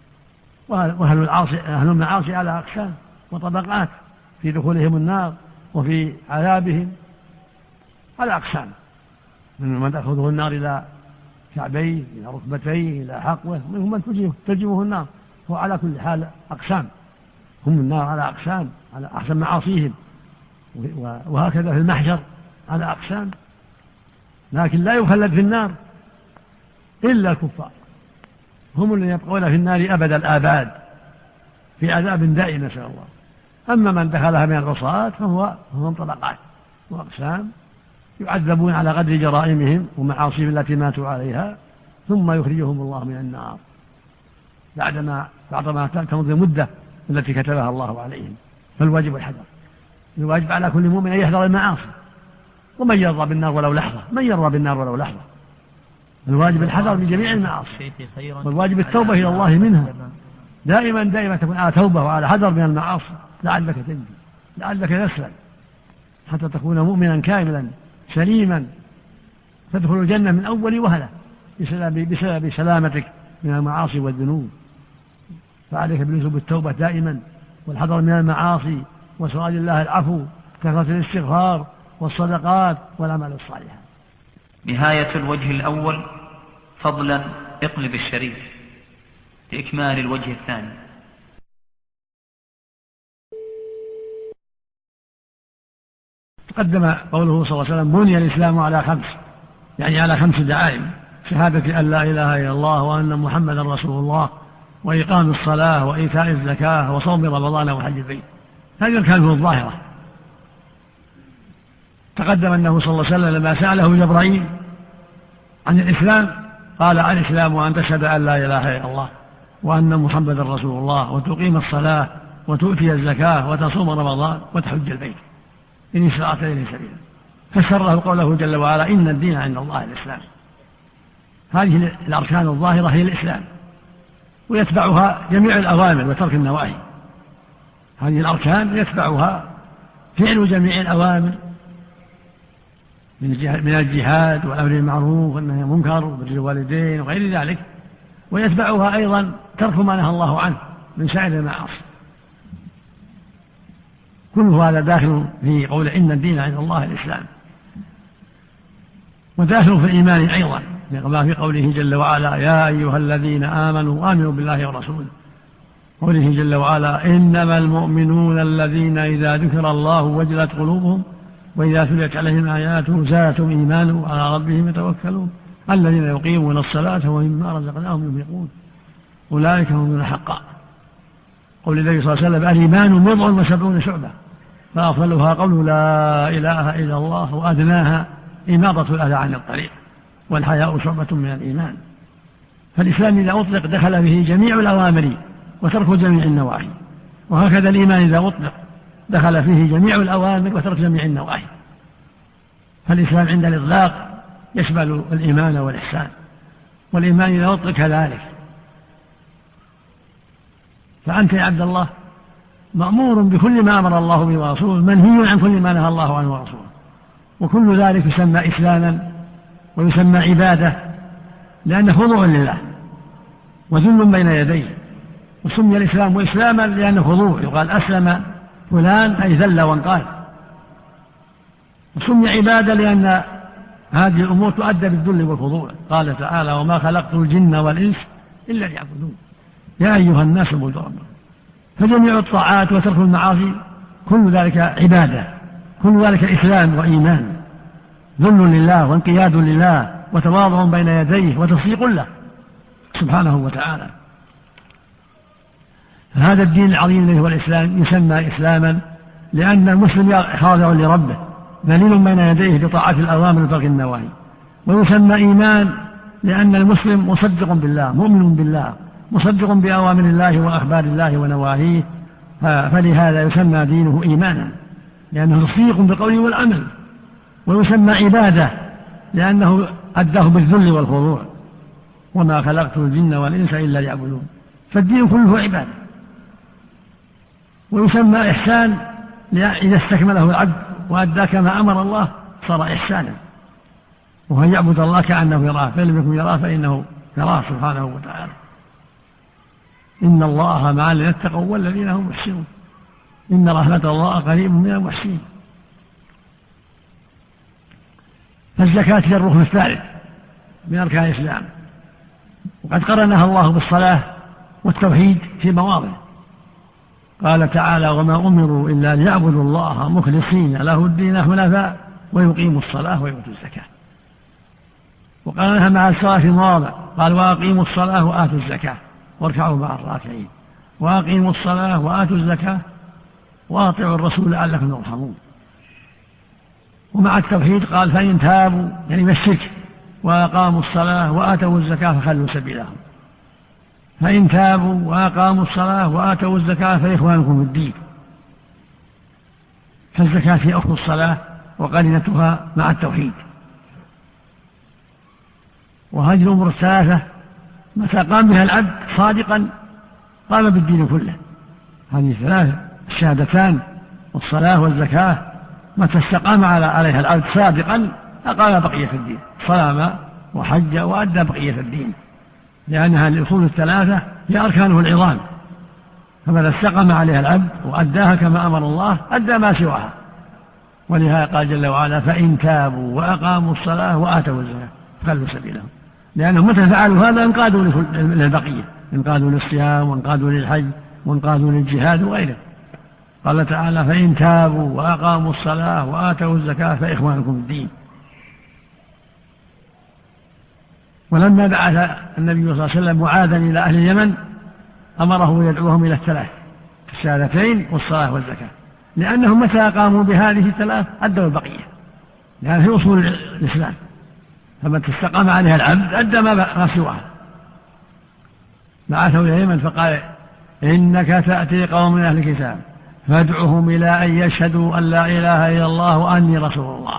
وأهل المعاصي على أقسام وطبقات في دخولهم النار وفي عذابهم على أقسام، من تأخذه النار إلى كعبيه إلى ركبتيه إلى حقوه، منهم من تجيبه النار، هو على كل حال أقسام، هم النار على أقسام على أحسن معاصيهم، وهكذا في المحشر على أقسام، لكن لا يخلد في النار إلا الكفار، هم الذين يبقون في النار أبد الآباد في عذاب دائم، نسأل الله. أما من دخلها من العصاة فهم طبقات وأقسام يعذبون على قدر جرائمهم ومعاصيهم التي ماتوا عليها، ثم يخرجهم الله من النار بعدما تمضي المدة التي كتبها الله عليهم. فالواجب الحذر، الواجب على كل مؤمن أن يحذر المعاصي، ومن يرضى بالنار ولو لحظة، من يرضى بالنار ولو لحظة. الواجب الحذر من جميع المعاصي، والواجب التوبة إلى الله منها، دائما تكون على توبة وعلى حذر من المعاصي لعلك تنجو، لعلك تسلم حتى تكون مؤمنا كاملا سليما تدخل الجنة من أول وهلة بسبب سلامتك من المعاصي والذنوب. فعليك بلزوم التوبة دائما والحذر من المعاصي وسؤال الله العفو، كثرة الاستغفار والصدقات والأعمال الصالحة. نهاية الوجه الأول. فضلا اقلب الشريف لإكمال الوجه الثاني. تقدم قوله صلى الله عليه وسلم: بني الإسلام على 5، يعني على 5 دعائم: شهادة أن لا إله إلا الله وأن محمدا رسول الله، وإقام الصلاة، وإيتاء الزكاة، وصوم رمضان، وحج البيت. هذه الكلمة الظاهرة. تقدم أنه صلى الله عليه وسلم لما سأله جبرائيل عن الإسلام قال: الإسلام أن تشهد أن لا إله إلا الله وأن محمدا رسول الله، وتقيم الصلاة، وتؤتي الزكاة، وتصوم رمضان، وتحج البيت إن استطعت إليه سبيلا. فسر له قوله جل وعلا: إن الدين عند الله الإسلام. هذه الأركان الظاهرة هي الإسلام، ويتبعها جميع الأوامر وترك النواهي. هذه الأركان يتبعها فعل جميع الأوامر من الجهاد والأمر بالمعروف والنهي عن المنكر وبر الوالدين وغير ذلك، ويتبعها أيضا ترك ما نهى الله عنه من سائر المعاصي. كل هذا داخل في قول إن الدين عند الله الإسلام، وداخل في الإيمان أيضا كما في قوله جل وعلا: يا أيها الذين آمنوا آمنوا بالله ورسوله. قوله جل وعلا: إنما المؤمنون الذين إذا ذكر الله وجلت قلوبهم وإذا تليت عليهم آياته زادتهم إيمانا وعلى ربهم يتوكلون الذين يقيمون الصلاة ومما رزقناهم ينفقون أولئك هم المؤمنون حقا. قول النبي صلى الله عليه وسلم: الإيمان 70 شعبة فأفضلها قول لا إله إلا الله وأدناها إماطة الأذى عن الطريق والحياء شعبة من الإيمان. فالإسلام إذا أطلق دخل به جميع الأوامر وترك جميع النواهي، وهكذا الإيمان إذا أطلق دخل فيه جميع الأوامر وترك جميع النواهي. فالإسلام عند الإطلاق يشمل الإيمان والإحسان، والإيمان إذا أطلق كذلك. فأنت يا عبد الله مأمور بكل ما أمر الله به ورسوله، منهي عن كل ما نهى الله عنه ورسوله، وكل ذلك يسمى إسلاما ويسمى عبادة، لأنه خضوع لله وذل بين يديه. وسمي الإسلام إسلاما لأنه خضوع، يقال أسلم فلان أي ذل وانقاد. وسمي عبادة لأن هذه الأمور تؤدى بالذل والخضوع. قال تعالى: وما خلقت الجن والإنس إلا ليعبدون يا أيها الناس اعبدوا ربكم. فجميع الطاعات وترك المعاصي كل ذلك عبادة، كل ذلك إسلام وإيمان، ذل لله وانقياد لله وتواضع بين يديه وتصديق له سبحانه وتعالى. هذا الدين العظيم الذي هو الإسلام يسمى إسلاما لأن المسلم خاضع لربه ذليل بين يديه بطاعة الأوامر وترك النواهي. ويسمى إيمان لأن المسلم مصدق بالله، مؤمن بالله، مصدق بأوامر الله وأخبار الله ونواهيه، فلهذا يسمى دينه إيمانا لأنه تصديق بالقول والعمل. ويسمى عبادة لأنه أداه بالذل والخضوع: وما خلقت الجن والإنس إلا ليعبدون. فالدين كله عبادة. ويسمى إحسان إذا استكمله العبد وأدى كما أمر الله صار إحسانا، وهو يعبد الله كأنه يراه، فإن لم يكن يراه فإنه يراه سبحانه وتعالى. إن الله مع الذين اتقوا والذين هم محسنون، إن رحمة الله قريب من المحسنين. فالزكاة هي الركن الثالث من أركان الإسلام، وقد قرنها الله بالصلاة والتوحيد في مواضع. قال تعالى: وما أمروا إلا ليعبدوا الله مخلصين له الدين حنفاء ويقيموا الصلاة ويؤتوا الزكاة. وقرنها مع الصلاة في مواضع، قال: وأقيموا الصلاة وآتوا الزكاة واركعوا مع الراكعين. وأقيموا الصلاة وآتوا الزكاة وأطيعوا الرسول لعلكم ترحمون. ومع التوحيد قال فإن تابوا يعني من الشرك وأقاموا الصلاة وآتوا الزكاة فخلوا سبيلهم. فإن تابوا وأقاموا الصلاة وآتوا الزكاة فإخوانكم في الدين. فالزكاة هي أخت الصلاة وقرينتها مع التوحيد. وهذه الأمور الثلاثة متى قام بها العبد صادقا قام بالدين كله. هذه الثلاثة الشهادتان والصلاة والزكاة متى استقام عليها العبد صادقا أقام بقية الدين، صام وحج وأدى بقية الدين، لأنها الأصول الثلاثة هي أركانه العظام. فمن استقام عليها العبد وأداها كما أمر الله أدى ما سواها. ولهذا قال جل وعلا فإن تابوا وأقاموا الصلاة وآتوا الزكاة فخلوا سبيلهم، لأنهم متى فعلوا هذا انقادوا للبقية، انقادوا للصيام وانقادوا للحج وانقادوا للجهاد وغيره. قال تعالى فإن تابوا وأقاموا الصلاة وآتوا الزكاة فإخوانكم في الدين. ولما بعث النبي صلى الله عليه وسلم معاذا إلى أهل اليمن أمره يدعوهم إلى الثلاث الشهادتين والصلاة والزكاة، لأنهم متى قاموا بهذه الثلاث أدوا البقية، لأن هي أصول الإسلام. فمن استقام عليها العبد أدى ما سواها. بعثه إلى اليمن فقال إنك تأتي قوم من أهل الكتاب فادعهم إلى أن يشهدوا أن لا إله إلا الله وأني رسول الله.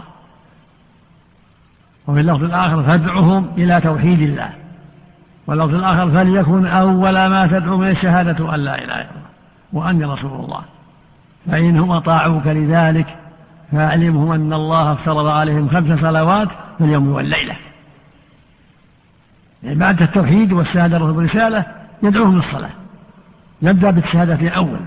وفي اللفظ الآخر فادعهم إلى توحيد الله. واللفظ الآخر فليكن أول ما تدعو من الشهادة أن لا إله إلا الله وأني رسول الله. فإنهم أطاعوك لذلك فاعلمهم أن الله افترض عليهم 5 صلوات في اليوم والليلة. يعني بعد التوحيد والشهادة بالرسالة يدعوهم للصلاة، يبدأ بالشهادة أولا.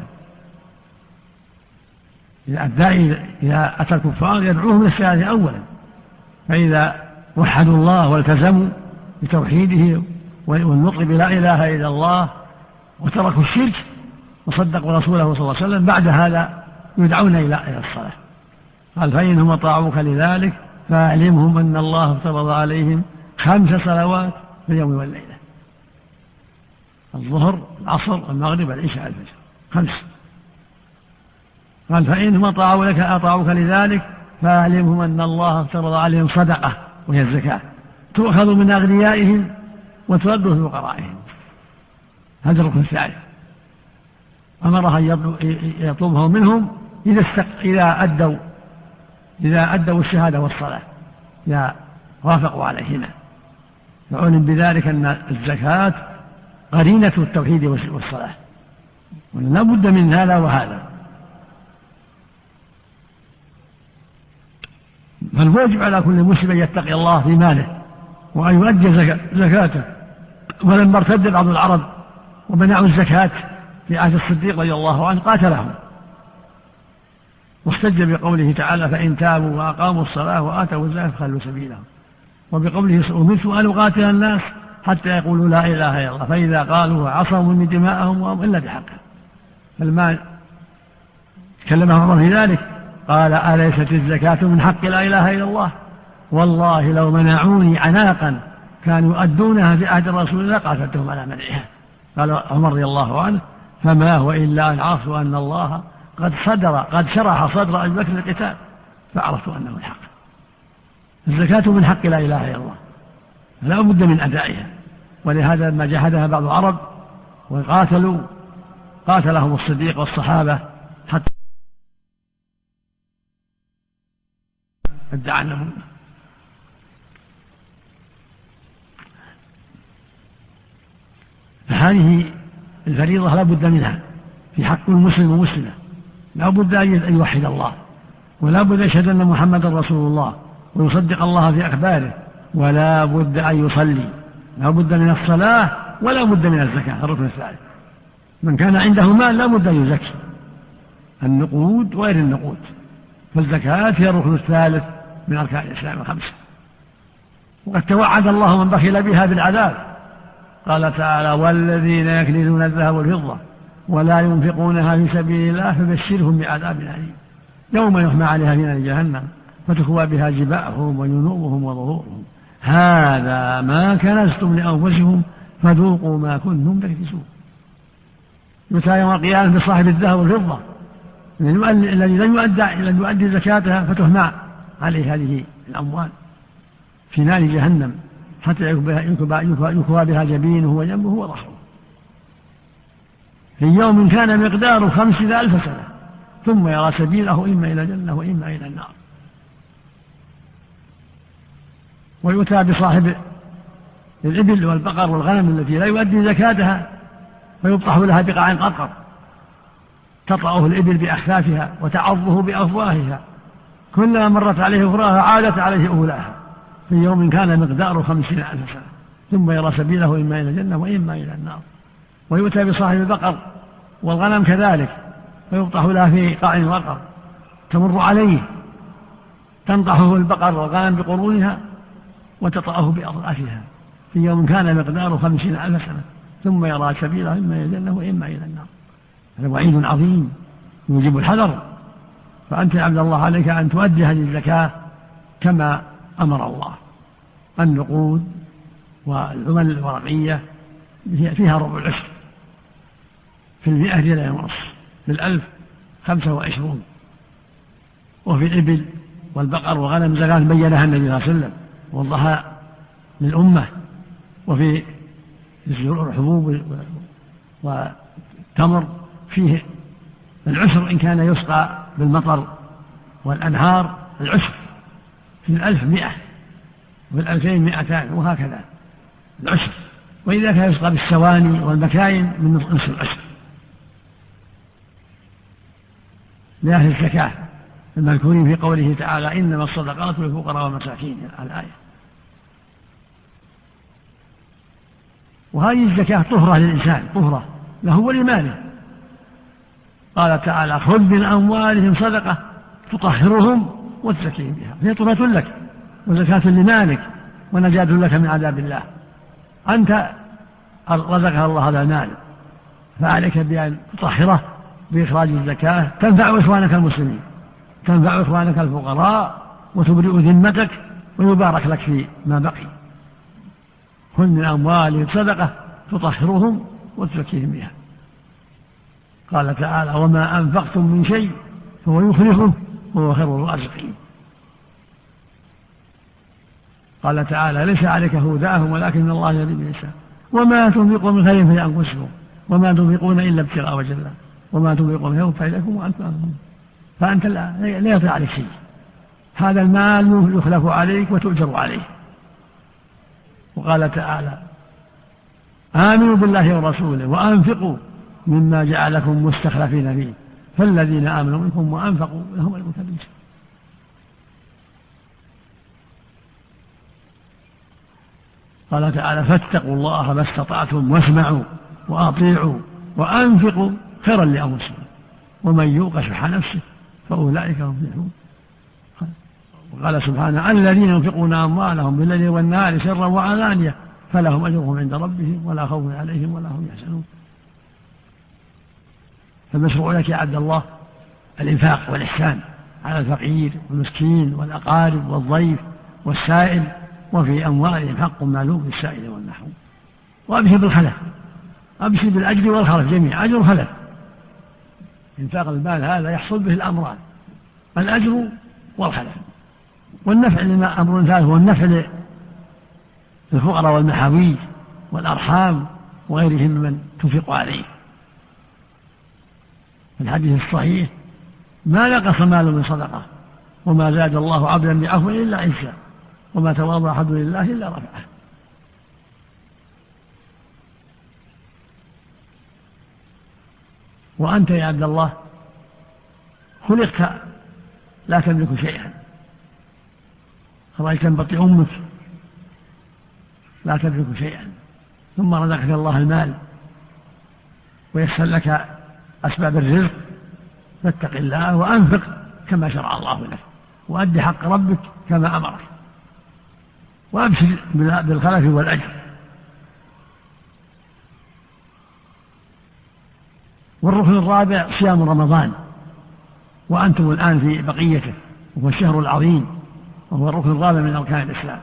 إذا أتى الكفار يدعوهم للشهادة أولا، فإذا وحدوا الله والتزموا بتوحيده والنطق بلا إله إلا الله وتركوا الشرك وصدقوا رسوله صلى الله عليه وسلم بعد هذا يدعون إلى الصلاة. قال فإنهم أطاعوك لذلك فاعلمهم أن الله افترض عليهم 5 صلوات في اليوم والليلة: الظهر العصر المغرب العشاء الفجر 5. قال فإنهم أطاعوك لذلك فاعلمهم أن الله افترض عليهم صدقة وهي الزكاة تؤخذ من أغنيائهم وترد في فقرائهم. هذا الركن الثالث أمرها يطلبه منهم إذا أدوا الشهادة والصلاة، إذا وافقوا عليهما. فعلم بذلك أن الزكاة قرينة التوحيد والصلاة، ولا بد من هذا وهذا. فالواجب على كل مسلم أن يتقي الله في ماله وأن يؤدي زكاته. ولما ارتد بعض العرب ومنعوا الزكاة في عهد الصديق رضي الله عنه قاتلهم، واحتج بقوله تعالى فإن تابوا وأقاموا الصلاة وآتوا الزكاة فخلوا سبيلهم، وبقوله أمرت أن أقاتل الناس حتى يقولوا لا إله إلا الله فإذا قالوا عصموا من دماءهم وهم إلا بحقه. فلما تكلم عمر في ذلك قال أليست الزكاة من حق لا إله إلا الله؟ والله لو منعوني عناقا كانوا يؤدونها في عهد الرسول لقاتلتهم على منعها. قال عمر رضي الله عنه فما هو إلا أن عرفت أن الله قد شرح صدر أبي بكر القتال فعرفت أنه الحق. الزكاة من حق لا إله إلا الله فلا بد من أدائها. ولهذا لما جاهدها بعض العرب قاتلهم الصديق والصحابة حتى ادعى النبوة. فهذه الفريضة لا بد منها في حق المسلم ومسلمة. لا بد أن يوحد الله، ولا بد أن يشهد أن محمد رسول الله ويصدق الله في أخباره، ولا بد أن يصلي، لا بد من الصلاة ولا بد من الزكاة الركن الثالث. من كان عنده مال لا بد أن يزكي النقود وغير النقود، فالزكاة هي الركن الثالث من أركان الإسلام 5. وقد توعد الله من بخل بها بالعذاب. قال تعالى والذين يكنزون الذهب والفضة ولا ينفقونها في سبيل الله فبشرهم بعذاب أليم يوم يحمى عليها في نار جهنم فتكوى بها جباههم وجنوبهم وظهورهم هذا ما كنزتم لأنفسكم فذوقوا ما كنتم تكنزون. يؤتى يوم القيامة بصاحب الذهب والفضة الذي لم يؤدي زكاتها فتهمى عليه هذه الأموال في نار جهنم حتى يكوى بها جبينه وجنبه وظهره في يوم كان مقداره 50,000 سنة ثم يرى سبيله إما إلى الجنة وإما إلى النار. ويؤتى بصاحب الإبل والبقر والغنم التي لا يؤدي زكاتها فيبطح لها بقاع قرقر تطأه الإبل بأخفافها وتعضه بأفواهها كلما مرت عليه أخراها عادت عليه أولاها في يوم كان مقداره 50,000 سنة ثم يرى سبيله إما إلى الجنة وإما إلى النار. ويؤتى بصاحب البقر والغنم كذلك فيبطح لها في قاع القرقر تمر عليه تنطحه البقر والغنم بقرونها وتطأه بأضعافها في يوم كان مقداره 50,000 سنة ثم يرى سبيله إما إلى الجنة وإما إلى النار. هذا وعيد عظيم يوجب الحذر. فأنت يا عبد الله عليك أن تؤدي هذه الزكاة كما أمر الله. النقود والعمل الورقية فيها ربع العشر في 100 ريال ونصف في 1000 25 وفي الإبل والبقر والغنم زكاة بينها النبي صلى الله عليه وسلم ووضحها للأمة. وفي الحبوب والتمر فيه العشر إن كان يسقى بالمطر والأنهار العشر في 1000 100 وفي 2000 200 وهكذا العشر. وإذا كان يسقى بالسواني والمكاين من نصف العشر لأهل الزكاة المذكورين في قوله تعالى إنما الصدقات للفقراء والمساكين الآية. وهذه الزكاة طهرة للإنسان طهرة له ولماله. قال تعالى خذ من أموالهم صدقة تطهرهم وتزكيهم بها فهي طهرة لك وزكاة لمالك ونجاة لك من عذاب الله. أنت رزقها الله هذا المال فعليك بأن تطهره بإخراج الزكاة تنفع إخوانك المسلمين تنفع إخوانك الفقراء وتبرئ ذمتك ويبارك لك في ما بقي. خذ من أموالهم صدقة تطهرهم وتزكيهم بها. قال تعالى وما أنفقتم من شيء فهو يخلفه وهو خير الرازقين. قال تعالى ليس عليك هداهم ولكن الله يهدي من يشاء وما تنفقون من خير فلأنفسكم وما تنفقون إلا ابتغاء وجه الله وما تنفقون منه فإليكم وأنتم أعلمون. فأنت لا يطلع عليك شيء. هذا المال يخلف عليك وتؤجر عليه. وقال تعالى آمنوا بالله ورسوله وأنفقوا مما جعلكم مستخلفين فيه فالذين آمنوا منكم وأنفقوا لهم أجر كبير. قال تعالى فاتقوا الله ما استطعتم واسمعوا وأطيعوا وأنفقوا خيرا لأنفسكم ومن يوق شح نفسه فأولئك هم المفلحون. وقال سبحانه الذين ينفقون أموالهم بالليل والنهار سرا وعلانية فلهم أجرهم عند ربهم ولا خوف عليهم ولا هم يحزنون. فالمشروع لك يا عبد الله الإنفاق والإحسان على الفقير والمسكين والأقارب والضيف والسائل وفي أموالهم حق معلوم للسائل والمحروم. وأبشر بالخلف أبشر بالأجر والخلف جميعا أجر خلف. إنفاق المال هذا يحصل به الأمران الأجر والخلف. والنفع لما أمر ثالث هو النفع للفقراء والمحاويج والأرحام وغيرهم من تنفق عليه. في الحديث الصحيح ما نقص مال من صدقة وما زاد الله عبدا بعفو إلا عزا وما تواضع أحد لله إلا رفعه. وأنت يا عبد الله خلقت لا تملك شيئا خرجت من بطن أمك لا تملك شيئا ثم رزقك الله المال ويسر لك أسباب الرزق فاتق الله وأنفق كما شرع الله لك وأد حق ربك كما أمرك وأبشر بالخلف والأجر. والركن الرابع صيام رمضان وأنتم الآن في بقيته وهو الشهر العظيم وهو الركن الرابع من أركان الإسلام.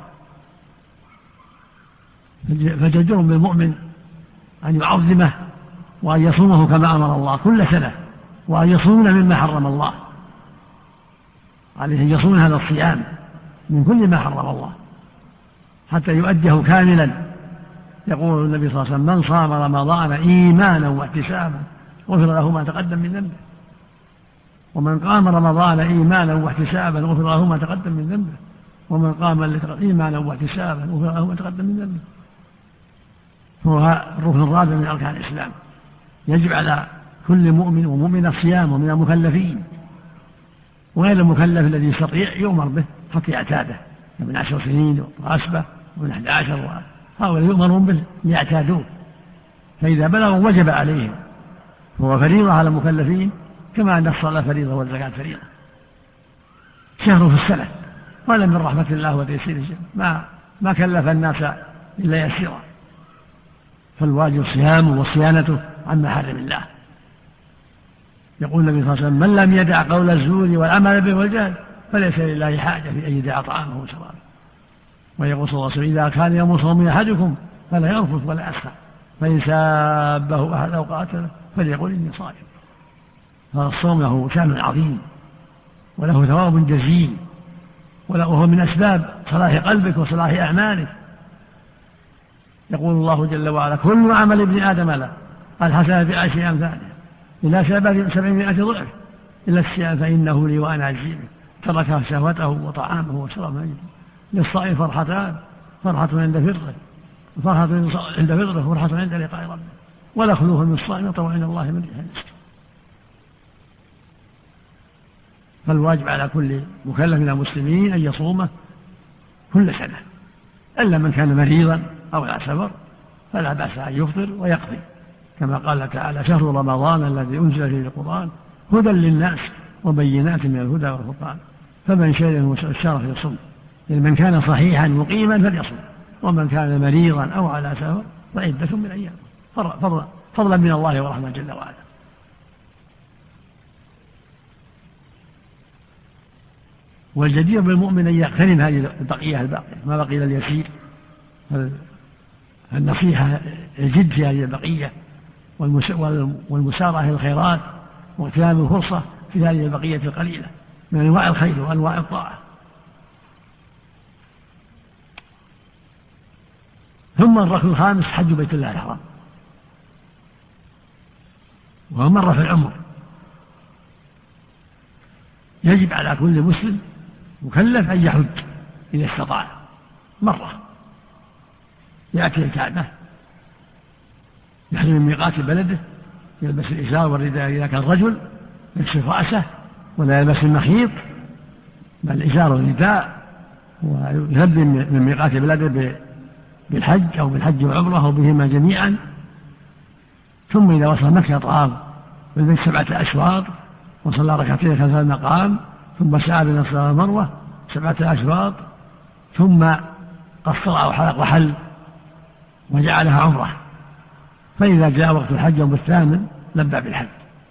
فجدير بالمؤمن أن يعظمه وأن يصومه كما أمر الله كل سنة وأن يصومون مما حرم الله، عليه أن يصومون هذا الصيام من كل ما حرم الله حتى يؤديه كاملا. يقول النبي صلى الله عليه وسلم: من صام رمضان إيمانا واحتسابا غفر له ما تقدم من ذنبه، ومن قام رمضان إيمانا واحتسابا غفر له ما تقدم من ذنبه، ومن قام إيمانا واحتسابا غفر له ما تقدم من ذنبه. هو الركن الرابع من أركان الإسلام، يجب على كل مؤمن ومؤمنة صيامه من المكلفين، وغير المكلف الذي يستطيع يؤمر به حتى يعتاده، من 10 سنين وأسبة ومن 11، هؤلاء يؤمرون به ليعتادوه، فإذا بلغوا وجب عليهم، هو فريضة على المكلفين كما أن الصلاة فريضة والزكاة فريضة. شهر في السنة، ولا من رحمة الله وتيسيره ما كلف الناس إلا يسيرا، فالواجب صيامه وصيانته عن محارم الله. يقول النبي صلى الله عليه وسلم: من لم يدع قول الزور والعمل به والجهل فليس لله حاجة في أن يدع طعامه وشرابه. ويقول صلى الله عليه وسلم: إذا كان يوم صوم أحدكم فلا يرفث ولا يسخر، فإن سابه أحد أو قاتله فليقل إني صائم. فالصوم له شأن عظيم وله ثواب جزيل، وهو من أسباب صلاح قلبك وصلاح أعمالك. يقول الله جل وعلا: كل عمل ابن آدم له الحسنة بعشر أمثالها إلى 700 ضعف إلا الصيام فإنه لي وأنا أجزي به. ترك شهوته وطعامه وشربه. للصائم فرحتان: فرحة عند فطره وفرحة عند لقاء ربه، ولا خلوه من الصائم يطوع عند الله من ريح المسك. فالواجب على كل مكلف من المسلمين أن يصومه كل سنة، إلا من كان مريضا أو على سفر فلا بأس أن يفطر ويقضي، كما قال تعالى: شهر رمضان الذي أنزل فيه القرآن هدى للناس وبينات من الهدى والفرقان فمن شهد الشهر فليصم. من كان صحيحا مقيما فليصم، ومن كان مريضا أو على سفر فعدة من أيام، فضلا من الله ورحمة جل وعلا. والجدير بالمؤمن أن يغتنم هذه البقية الباقية، ما بقي اليسير. النصيحة الجد في هذه البقية والمسارعة إلى الخيرات واغتنام الفرصة في هذه البقية القليلة من أنواع الخير وأنواع الطاعة. ثم الركن الخامس: حج بيت الله الحرام، وهو مرة في العمر. يجب على كل مسلم مكلف أن يحج إذا استطاع مرة، يأتي الكعبة، يحرم من ميقات بلده، يلبس الإزار والرداء إذا كان رجل، يكشف رأسه ولا يلبس المخيط بل الإزار والرداء، ويهدم من ميقات بلده بالحج أو بالحج وعمره أو بهما جميعا. ثم إذا وصل مكة طاف بالبيت 7 أشواط وصلى ركعتين خلف المقام، ثم سعى بين الصفا والمروة 7 أشواط، ثم قصر أو حلق وحل وجعلها عمره. فإذا جاء وقت الحج يوم 8 لبى بالحج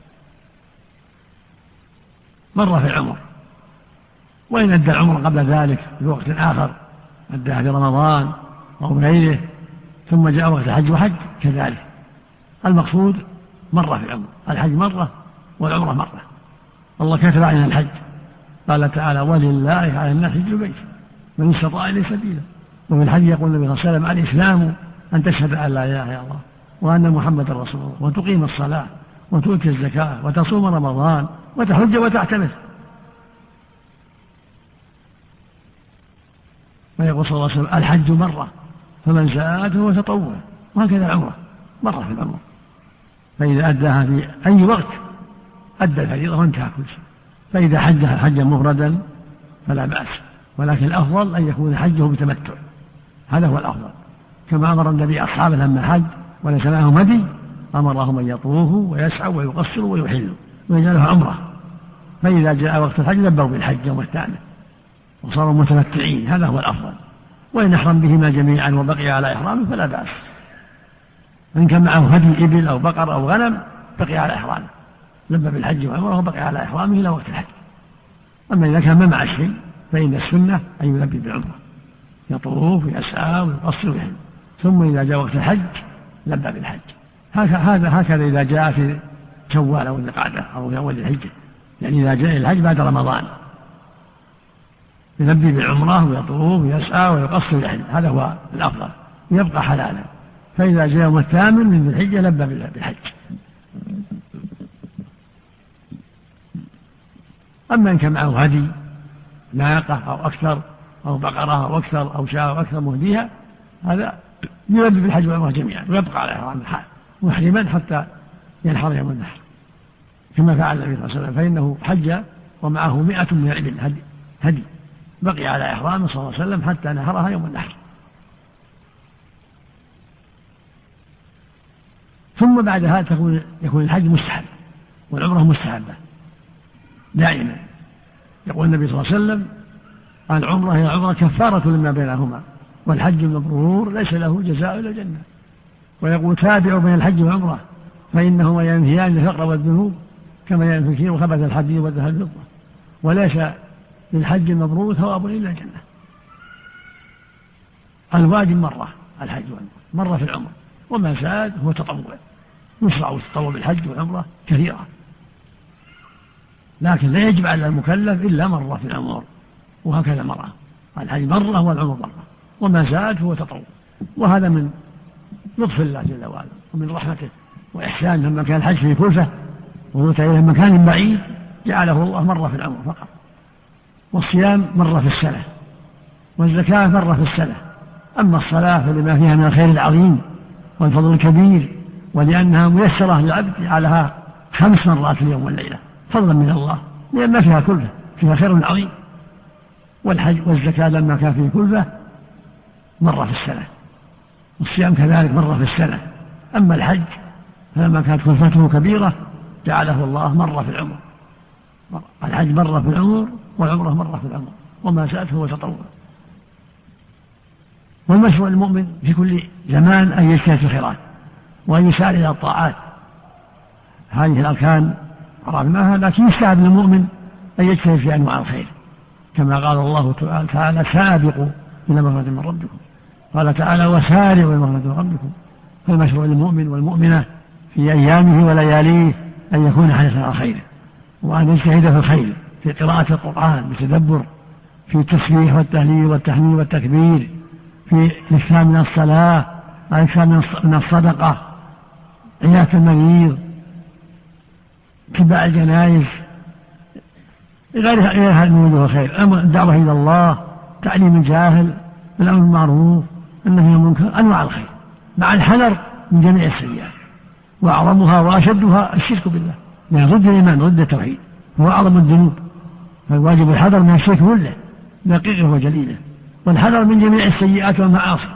مرة في العمر. وإن أدى العمر قبل ذلك في وقت آخر أداها في رمضان أو غيره، ثم جاء وقت الحج وحج كذلك. المقصود مرة في العمر، الحج مرة والعمرة مرة. الله كتب علينا الحج، قال تعالى: ولله على الناس حج البيت من استطاع إليه سبيلا. وفي الحج يقول النبي صلى الله عليه وسلم: الإسلام أن تشهد أن لا إله إلا الله وأن محمدا رسول الله وتقيم الصلاة وتؤتي الزكاة وتصوم رمضان وتحج وتعتمر. ويقول صلى الله عليه وسلم: الحج مرة فمن زاد هو تطوع. وهكذا العمرة مرة في العمر، فإذا أداها في أي وقت أدى الفريضة وانتهى كل شيء. فإذا حجها حجا مفردا فلا بأس، ولكن الأفضل أن يكون حجه بتمتع، هذا هو الأفضل. كما أمر النبي أصحابه لما حج وليس معهم هدي أمرهم أن يطوفوا ويسعوا ويقصروا ويحلوا ويجعلها عمرة. فإذا جاء وقت الحج لبوا بالحج يوم 8 وصاروا متمتعين، هذا هو الأفضل. وإن أحرم بهما جميعا وبقي على إحرامه فلا بأس. إن كان معه هدي إبل أو بقر أو غنم بقي على إحرامه، لبى بالحج وعمره وبقي على إحرامه إلى وقت الحج. أما إذا كان ما معه شيء فإن السنة أن يلبي بالعمرة، يطوف ويسعى ويقصر ويحل، ثم إذا جاء وقت الحج لبى بالحج. هكذا إذا جاء في شوال أو القعدة أو في أول الحجة، يعني إذا جاء الحج بعد رمضان يلبي بالعمرة ويطوف ويسعى ويقصر الحج، هذا هو الأفضل ويبقى حلالا. فإذا جاء يوم الثامن من الحجة لبى بالحج. أما إن كان معه هدي ناقة أو أكثر أو بقرة أو أكثر أو شاة أو أكثر مهديها، هذا يلبي بالحج والعمرة جميعا ويبقى على إحرام الحال محرما حتى ينحر يوم النحر، كما فعل النبي صلى الله عليه وسلم، فإنه حج ومعه 100 من الإبل هدي بقي على إحرامه صلى الله عليه وسلم حتى نحرها يوم النحر. ثم بعد هذا يكون الحج مستحب والعمرة مستحبة دائما. يقول النبي صلى الله عليه وسلم: العمرة هي العمرة كفارة لما بينهما، والحج المبرور ليس له جزاء إلا الجنة. ويقول: تابعوا بين الحج والعمرة فإنهما ينفيان الفقر والذنوب كما ينفي الكير وخبث الحديد والذهب الفضة، وليس للحج المبرور ثواب إلا الجنة. الواجب مرة الحج والعمرة، مرة في العمر، وما زاد هو تطوع، يشرع التطوع بالحج والعمرة كثيرا، لكن لا يجب على المكلف إلا مرة في العمر، وهكذا مرة الحج مرة والعمر مرة، وما زاد هو تطوع. وهذا من لطف الله جل وعلا ومن رحمته وإحسانه، لما كان الحج في كلفة وموت إلى مكان بعيد جعله الله مرة في العمر فقط، والصيام مرة في السنة، والزكاة مرة في السنة. أما الصلاة فلما فيها من الخير العظيم والفضل الكبير، ولأنها ميسرة للعبد جعلها 5 مرات في اليوم والليلة فضلا من الله، لأن فيها كلفة فيها خير عظيم. والحج والزكاة لما كان فيه كلفة مرة في السنة، والصيام كذلك مرة في السنة. أما الحج فلما كانت كلفته كبيرة جعله الله مرة في العمر، الحج مرة في العمر والعمرة مرة في العمر، وما زاد هو تطوع. والمشروع المؤمن في كل زمان أن يجتهد في الخيرات وأن يسارع إلى الطاعات، هذه الأركان عرفناها، لكن يستحب للمؤمن أن يجتهد في أنواع الخير، كما قال الله تعالى: سابقوا إلى مغفرة من ربكم. قال تعالى: وسارعوا إلى مغفرة من ربكم. فالمشروع للمؤمن والمؤمنة في أيامه ولياليه أن يكون حريصا على الخير، وأن يجتهد في الخير، في قراءة القرآن بتدبر، في التسبيح والتهليل والتحميد والتكبير، في الإكثار من الصلاة، الإكثار من الصدقة، عيادة المريض، اتباع الجنائز، غيرها من وجوه الخير، الدعوة إلى الله، تعليم الجاهل، الأمر بالمعروف، النهي عن المنكر، أنواع الخير، مع الحذر من جميع السيئات، وأعظمها وأشدها الشرك بالله، لأن ضد الإيمان ضد التوحيد هو أعظم الذنوب، فالواجب الحذر من الشرك كله دقيقه وجليله، والحذر من جميع السيئات والمعاصي.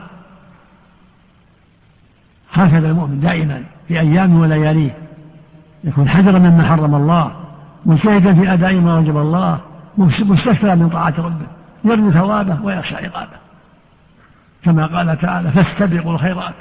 هكذا المؤمن دائما في أيامه ولياليه يكون حذرا مما حرم الله، مجتهدا في أداء ما وجب الله، مستكثرا من طاعة ربه، يرجو ثوابه ويخشى عقابه، كما قال تعالى: فاستبقوا الخيرات.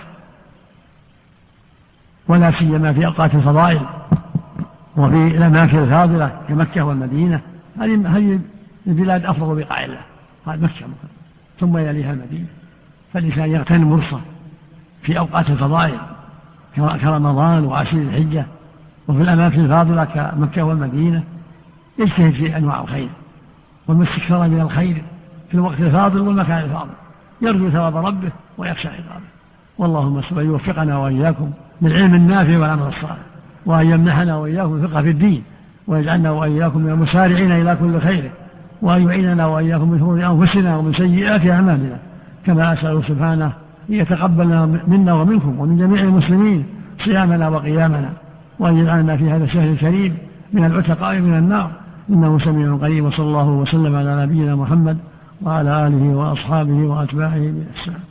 ولا سيما في أوقات الفضائل وفي الأماكن الفاضلة كمكة والمدينة، هذه البلاد أفضل بقاع الله، هذه مكة ثم يليها المدينة. فالإنسان يغتنم فرصة في أوقات الفضائل كرمضان وعشر الحجة، وفي الأماكن الفاضلة كمكة والمدينة يجتهد في أنواع الخير والمستكثر من الخير في الوقت الفاضل والمكان الفاضل، يرجو ثواب ربه ويخشى عقابه. واللهم سبحانه يوفقنا وإياكم للعلم النافع والعمل الصالح، وأن يمنحنا وإياكم الفقه في الدين، ويجعلنا وإياكم من المسارعين إلى كل خير، وأن يعيننا وإياكم من شرور أنفسنا ومن سيئات أعمالنا، كما أسأل سبحانه أن يتقبل منا ومنكم ومن جميع المسلمين صيامنا وقيامنا، وأن يجعلنا في هذا الشهر الكريم من العتقاء من النار، إنه سميع قريب. وصلى الله وسلم على نبينا محمد وعلى آله وأصحابه وأتباعه بإحسان.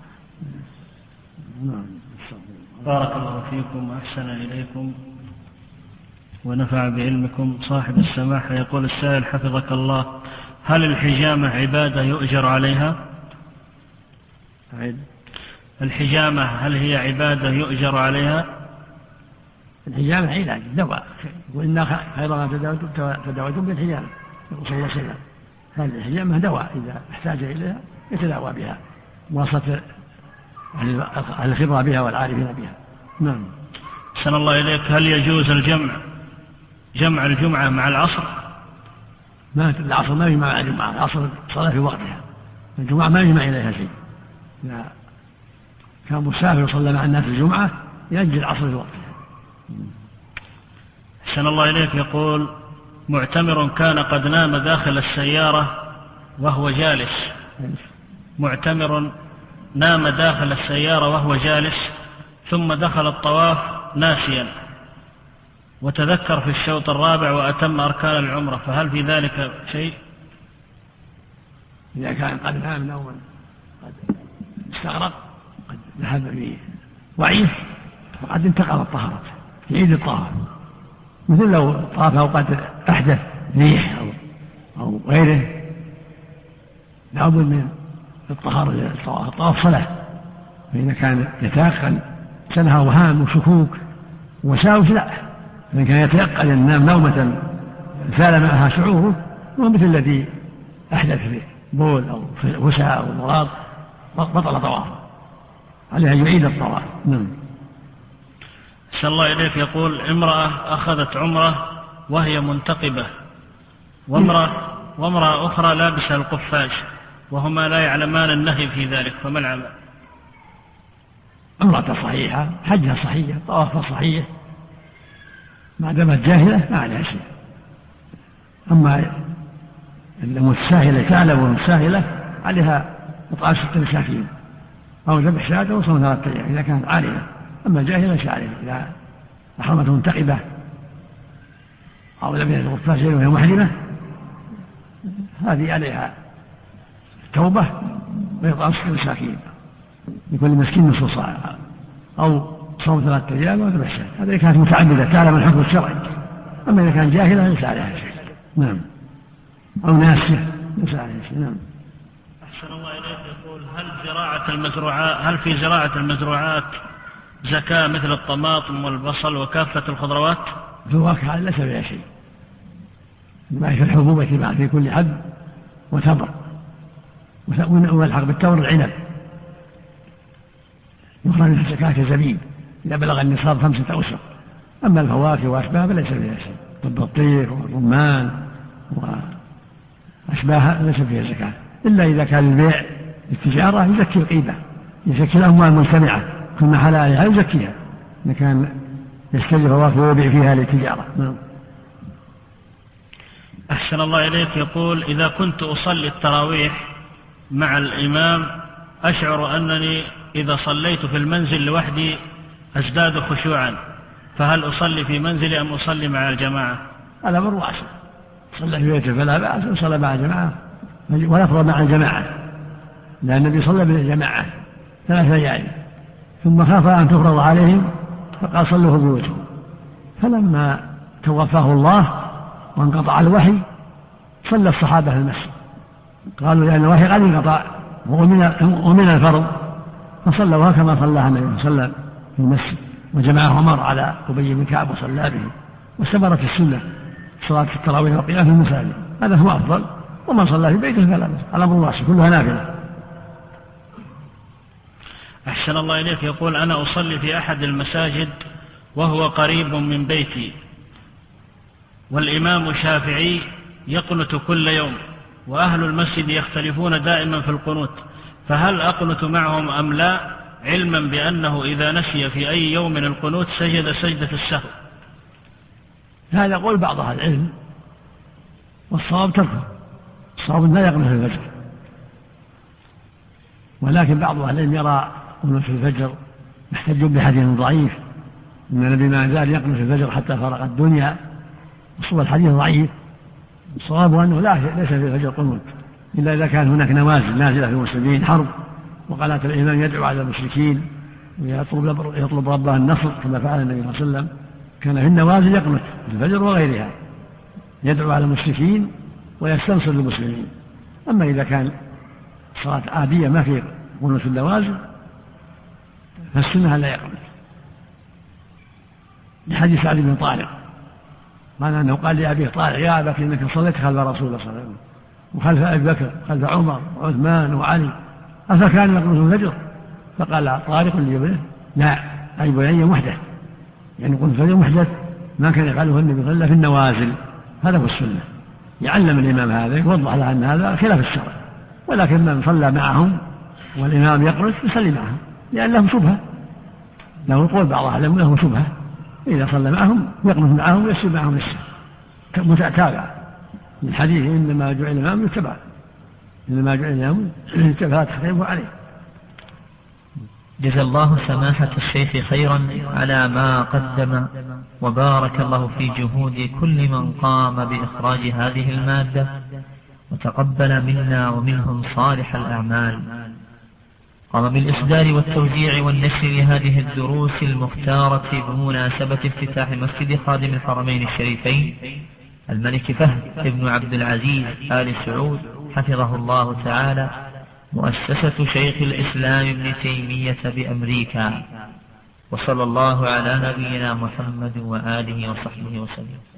بارك الله فيكم وأحسن إليكم ونفع بعلمكم. صاحب السماحة يقول السائل حفظك الله: هل الحجامة عبادة يؤجر عليها؟ الحجامة هل هي عبادة يؤجر عليها؟ الحجامة علاج دواء، وإن خير ما تداويتم بالحجامة، يقول صلى الله عليه وسلم. هذه الحجامة دواء إذا احتاج إليها يتداوى بها، وصلت الخبرة بها والعارفين بها. نعم. أحسن الله إليك. هل يجوز الجمع جمع الجمعة مع العصر؟ ما العصر ما يجمع مع الجمعة، العصر صلاة في وقتها، الجمعة ما يجمع إليها شيء. إذا كان مسافر صلى مع الناس الجمعة يأجل العصر في وقتها. أحسن الله إليك. يقول: معتمر كان قد نام داخل السيارة وهو جالس. معتمر نام داخل السيارة وهو جالس، ثم دخل الطواف ناسيا، وتذكر في الشوط الرابع وأتم أركان العمرة، فهل في ذلك شيء؟ إذا كان قد نام نوما قد استغرق، قد ذهب في وعيه، فقد انتقل الطهارة، يعيد الطهارة. مثل لو طاف أو قد أحدث ريح أو غيره، لابد من الطهارة. الطواف صلاة، فإذا كان يتيقن سنها أوهام وشكوك وساوس لا، فإن كان يتيقن أن نام نومة زال معها شعوره ومثل الذي أحدث في بول أو وسع أو مرض بطل طوافه، عليها يعيد الطواف. نعم. أحسن الله إليك. يقول: امرأة أخذت عمرة وهي منتقبة، وامرأة أخرى لابسة القفاز، وهما لا يعلمان النهي في ذلك، فما العمل؟ امرأة صحيحة، حجها صحيح، طوافها صحيح، ما دامت جاهلة ما عليها شيء. أما المتساهلة تعلم والمتساهلة عليها إطعام 6 مساكين أو ذبح شاة أو صوم 3 أيام إذا كانت عالمة. أما جاهلة شعرها إذا أحرمت منتقبة أو لم يكن القفاز وهي محرمة، هذه عليها توبة وإطعام 6 مساكين لكل مسكين نصف صاع أو صوم 3 أيام أو ذبح شاة. هذا إذا كانت متعمدة تعلم الحكم الشرعي. أما إذا كان جاهلة ليس عليها شيء. نعم. أو ناسية ليس عليها شيء. نعم. أحسن الله إليك. يقول: هل في زراعة المزروعات زكاة مثل الطماطم والبصل وكافة الخضروات؟ في الواقع ليس فيها شيء، ما في الحبوب يتبع في كل حب وتمر، ويلحق بالتمر العنب يخرج من الزكاة كزبيب إذا بلغ النصاب 5 أوسق. أما الفواكه وأشباهها فليس فيها شيء، البطيخ والرمان وأشباهها ليس فيها زكاة، إلا إذا كان البيع التجارة يزكي القيمة، يزكي الأموال المجتمعة كل ما حل عليها يزكيها إذا كان يشتري فواكه ويبيع فيها للتجارة. أحسن الله إليك. يقول: إذا كنت أصلي التراويح مع الإمام أشعر أنني إذا صليت في المنزل لوحدي أزداد خشوعا، فهل أصلي في منزلي أم أصلي مع الجماعة؟ هذا من رأسه، صلى في بيته فلا بأس، صلى مع الجماعة ويفرض مع الجماعة، لأن النبي صلى بالجماعة 3 ليالي ثم خاف أن تفرض عليهم فقال صلوا في بيوتهم. فلما توفاه الله وانقطع الوحي صلى الصحابة في المسجد، قالوا لأن الوحي قد انقطع ومن الفرض، فصلوها كما صلىها النبي صلى الله عليه وسلم في المسجد، وجمعه عمر على أبي بن كعب وصلى به، واستمرت السنة صلاة التراويح والقيام في المساجد، هذا هو أفضل. ومن صلى في بيته فلا بأس، الأمر واسع كلها نافلة. أحسن الله إليك. يقول: أنا أصلي في أحد المساجد وهو قريب من بيتي، والإمام شافعي يقنت كل يوم، وأهل المسجد يختلفون دائما في القنوت، فهل أقنت معهم أم لا، علما بأنه إذا نسي في أي يوم من القنوت سجد سجدة السهو؟ هذا قول بعض أهل العلم، والصواب تركه، الصواب لا يقنت في الفجر، ولكن بعض أهل العلم يرى قنوت في الفجر محتج بحديث ضعيف إن النبي ما زال يقنت في الفجر حتى فرق الدنيا، وصوى الحديث ضعيف. الصواب أنه ليس في الفجر قنوت إلا إذا كان هناك نوازل نازلة في المسلمين، حرب وقناة الإمام يدعو على المشركين ويطلب ربه النصر كما فعل النبي صلى الله عليه وسلم، كان في النوازل يقنت في الفجر وغيرها، يدعو على المشركين ويستنصر للمسلمين. أما إذا كان صلاة عادية ما في قنوت في النوازل فالسنة لا يقنت، لحديث سعد بن طارق قال أنه قال لأبيه طارق: يا أبا إنك صليت خلف رسول الله صلى الله عليه وسلم وخلف أبي بكر وخلف عمر وعثمان وعلي، أفكان يقنت الفجر؟ فقال طارق لابنه: لا، أي بني محدث، يعني قنت الفجر محدث ما كان يفعله النبي صلى الله عليه وسلم في النوازل، هذا هو السنة. يعلم الإمام هذا، يوضح له أن هذا خلاف الشرع، ولكن من صلى معهم والإمام يقرأ يصلي معهم، لأن لهم شبهة، له القول بعض أعلم لهم شبهة، إذا صلى معهم يقرأ معهم ويسجد معهم للسنة متتابع. من حديث إنما جعل الإمام يتبع، إنما جعل الإمام يتبع تختلف عليه. جزا الله سماحة الشيخ خيرا على ما قدم، وبارك الله في جهود كل من قام بإخراج هذه المادة، وتقبل منا ومنهم صالح الأعمال. قام بالإصدار والتوزيع والنشر لهذه الدروس المختارة بمناسبة افتتاح مسجد خادم الحرمين الشريفين الملك فهد بن عبد العزيز آل سعود حفظه الله تعالى، مؤسسة شيخ الإسلام ابن تيمية بأمريكا. وصلى الله على نبينا محمد وآله وصحبه وسلم.